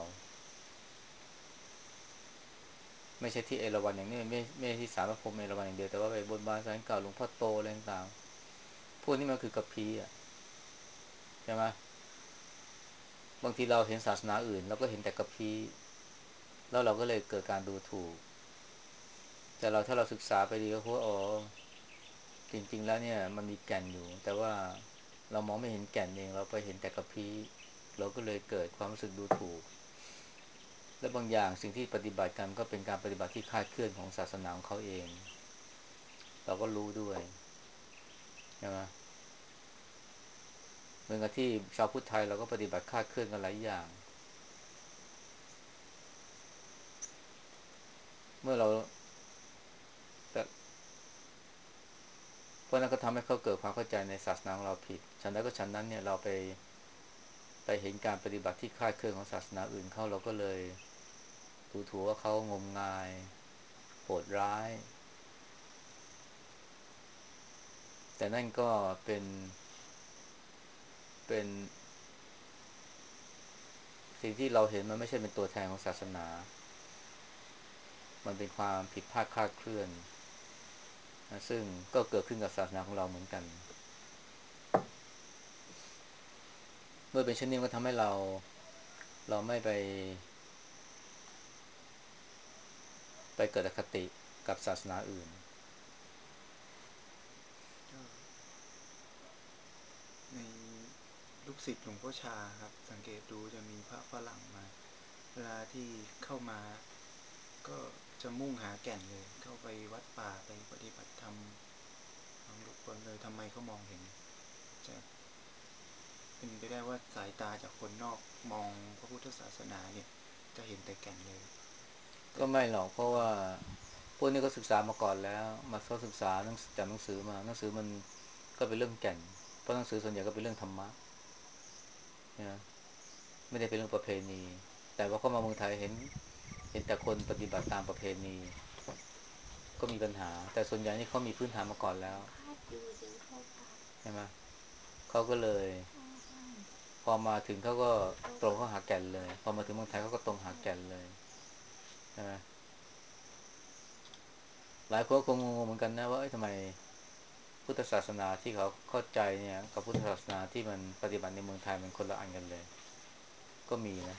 ไม่ใช่ที่เอราวัณอย่างนี้ไม่ใช่ที่ศาลพระพรหมเอราวัณอย่างเดียวแต่ว่าไปบนบานศาลกล่าวหลวงพ่อโตอะไรต่างๆพวกนี้มันคือกระพี้อ่ะใช่ไหมบางทีเราเห็นศาสนาอื่นเราก็เห็นแต่กระพี้แล้วเราก็เลยเกิดการดูถูกแต่เราถ้าเราศึกษาไปดีก็พบว่าอ๋อจริงๆแล้วเนี่ยมันมีแก่นอยู่แต่ว่าเรามองไม่เห็นแก่นเองเราไปเห็นแต่กระพี้เราก็เลยเกิดความรู้สึกดูถูกและบางอย่างสิ่งที่ปฏิบัติกันก็เป็นการปฏิบัติที่คลาดเคลื่อนของศาสนาของเขาเองเราก็รู้ด้วยใช่ไหมเหมือนกับที่ชาวพุทธไทยเราก็ปฏิบัติคลาดเคลื่อนกันหลายอย่างเมื่อเราแต่เพราะนั้นก็ทำให้เขาเกิดความเข้าใจในศาสนาของเราผิดฉันใดก็ฉันนั้นเนี่ยเราไปเห็นการปฏิบัติที่คลาดเคลื่อนของศาสนาอื่นเข้าเราก็เลยดูถูกว่าเขางมงายโหดร้ายแต่นั่นก็เป็นสิ่งที่เราเห็นมันไม่ใช่เป็นตัวแทนของศาสนามันเป็นความผิดพลาดคลาดเคลื่อนนะซึ่งก็เกิดขึ้นกับศาสนาของเราเหมือนกันเมื่อเป็นเช่นนี้ก็ทำให้เราไม่ไปเกิดอคติกับศาสนาอื่นก็ในลูกศิษย์หลวงพ่อชาครับสังเกตดูจะมีพระฝรั่งมาเวลาที่เข้ามาก็จะมุ่งหาแก่นเลยเข้าไปวัดป่าไปปฏิบัติธรรมลองดูคนเลยทำไมเขามองเห็นจะเป็นไปได้ว่าสายตาจากคนนอกมองพระพุทธศาสนาเนี่ยจะเห็นแต่แก่นเลยแต่ก็ไม่หรอกเพราะว่าพวกนี้ก็ศึกษามาก่อนแล้วมาเขาศึกษาจากหนังสือมาหนังสือมันก็เป็นเรื่องแก่นเพราะหนังสือส่วนใหญ่ก็เป็นเรื่องธรรมะนะไม่ได้เป็นเรื่องประเพณีแต่ว่าเข้ามาเมืองไทยเห็นแต่คนปฏิบัติตามประเพณีก็มีปัญหาแต่ส่วนใหญ่นี่เขามีพื้นฐานมาก่อนแล้วพาดอยู่เดี๋ยวโทรกลับใช่ไหมเขาก็เลยอืมอืมพอมาถึงเขาก็โทรตรงกลับเข้าหาแก่นเลยค่ะพอมาถึงเมืองไทยเขาก็ตรงหาแก่นเลยใช่ไหมหลายคนก็คงงงเหมือนกันนะว่าเอ้ยทำไมพุทธศาสนาที่เขาเข้าใจเนี่ยกับพุทธศาสนาที่มันปฏิบัติในเมืองไทยมันคนละอันกันเลยก็มีนะ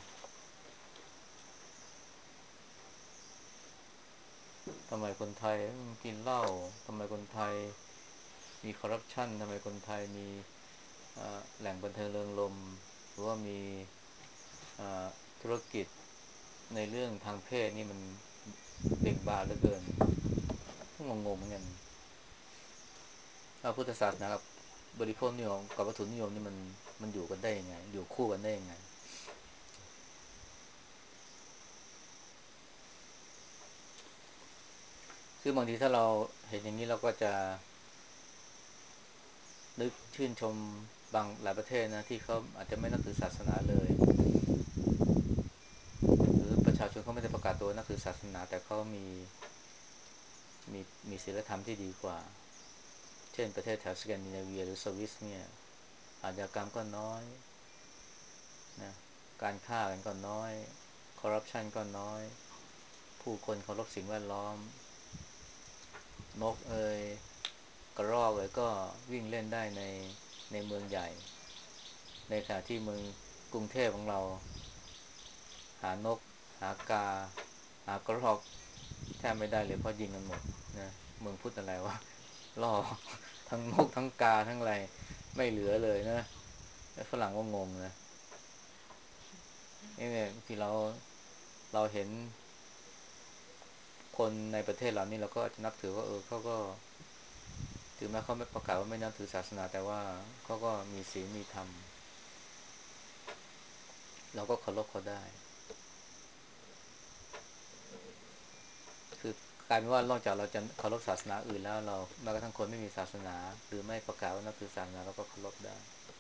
ทำไมคนไทยกินเหล้าทำไมคนไทยมีคอร์รัปชันทำไมคนไทยมีแหล่งบันเทิงเริงรมย์หรือว่ามีธุรกิจในเรื่องทางเพศนี่มันเบ่งบานเหลือเกินงงๆเหมือนกันพุทธศาสนากับบริโภคนิยมกับวัตถุนิยมนี่มันอยู่กันได้ยังไงอยู่คู่กันได้ยังไงคือบางทีถ้าเราเห็นอย่างนี้เราก็จะนึกชื่นชมบางหลายประเทศนะที่เขาอาจจะไม่นับถือศาสนาเลยหรือประชาชนเขาไม่ได้ประกาศตัวนับถือศาสนาแต่เขามีมีศีลธรรมที่ดีกว่าเช่นประเทศแถวสแกนดิเนเวียหรือสวิสเนี่ยอาชญากรรมก็น้อยนะการฆ่ากันก็น้อยคอร์รัปชันก็น้อยผู้คนเคารพสิ่งแวดล้อมนกเอยกระรอกเอยก็วิ่งเล่นได้ในเมืองใหญ่ในขณะที่เมืองกรุงเทพของเราหานกหากาหากระรอกแทบไม่ได้เลยเพราะยิงกันหมดนะเมืองพุทธอะไรวะล่อทั้งนกทั้งกาทั้งอะไรไม่เหลือเลยนะฝรั่งก็งงนะนี่เนี่ยที่เราเห็นคนในประเทศเรานี่เราก็จะนับถือว่าเขาก็ถึงแม้เขาไม่ประกาศว่าไม่นับถือศาสนาแต่ว่าเขาก็มีศีลมีธรรมเราก็เคารพเขาได้คือกลายเป็นว่านอกจากเราจะเคารพศาสนาอื่นแล้วเราแม้กระทั่งคนไม่มีศาสนาหรือไม่ประกาศว่านับถือศาสนาเราก็เคารพได้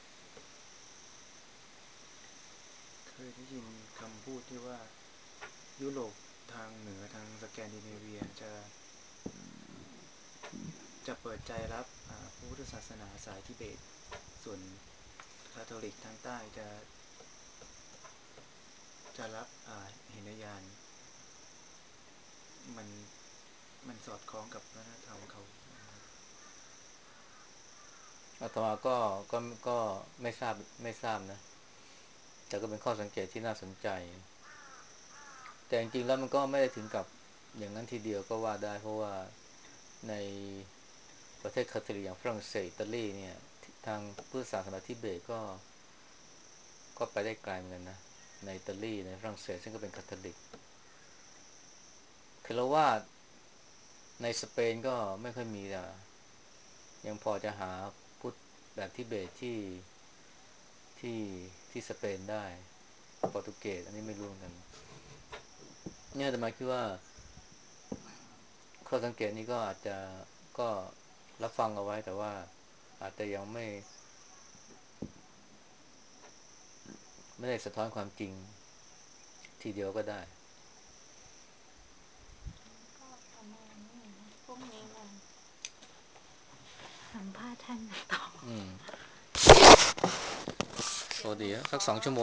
เคยได้ยินคำพูดที่ว่ายุโรปทางเหนือทางสแกนดิเนเวียจะเปิดใจรับพระพุทธศาสนาสายทิเบตส่วนคาทอลิกทางใต้จะจะรับเห็นญาณมันมันสอดคล้องกับวัฒนธรรมเขานะครับอาตมาก็ก็ไม่ทราบนะแต่ก็เป็นข้อสังเกตที่น่าสนใจแต่จริงๆแล้วมันก็ไม่ได้ถึงกับอย่างนั้นทีเดียวก็ว่าได้เพราะว่าในประเทศคาทอลิกอย่างฝรั่งเศสอิตาลีเนี่ยทางพุทธศาสนาทิเบตก็ไปได้ไกลเหมือนกันนะในอิตาลีในฝรั่งเศสซึ่งก็เป็นคาทอลิกคือเราว่าในสเปนก็ไม่ค่อยมีนะยังพอจะหาพุทธแบบทิเบตที่ที่สเปนได้โปรตุเกสอันนี้ไม่รู้เหมือนกันเนี่ยแต่มาคิดว่าข้อสังเกตนี้ก็อาจจะก็รับฟังเอาไว้แต่ว่าอาจจะยังไม่ได้สะท้อนความจริงทีเดียวก็ได้ก็ประมาณนี้นะพรุ่งนี้มาสัมภาษณ์ท่านต่ออืมสวัสดีสัก2 ชั่วโมง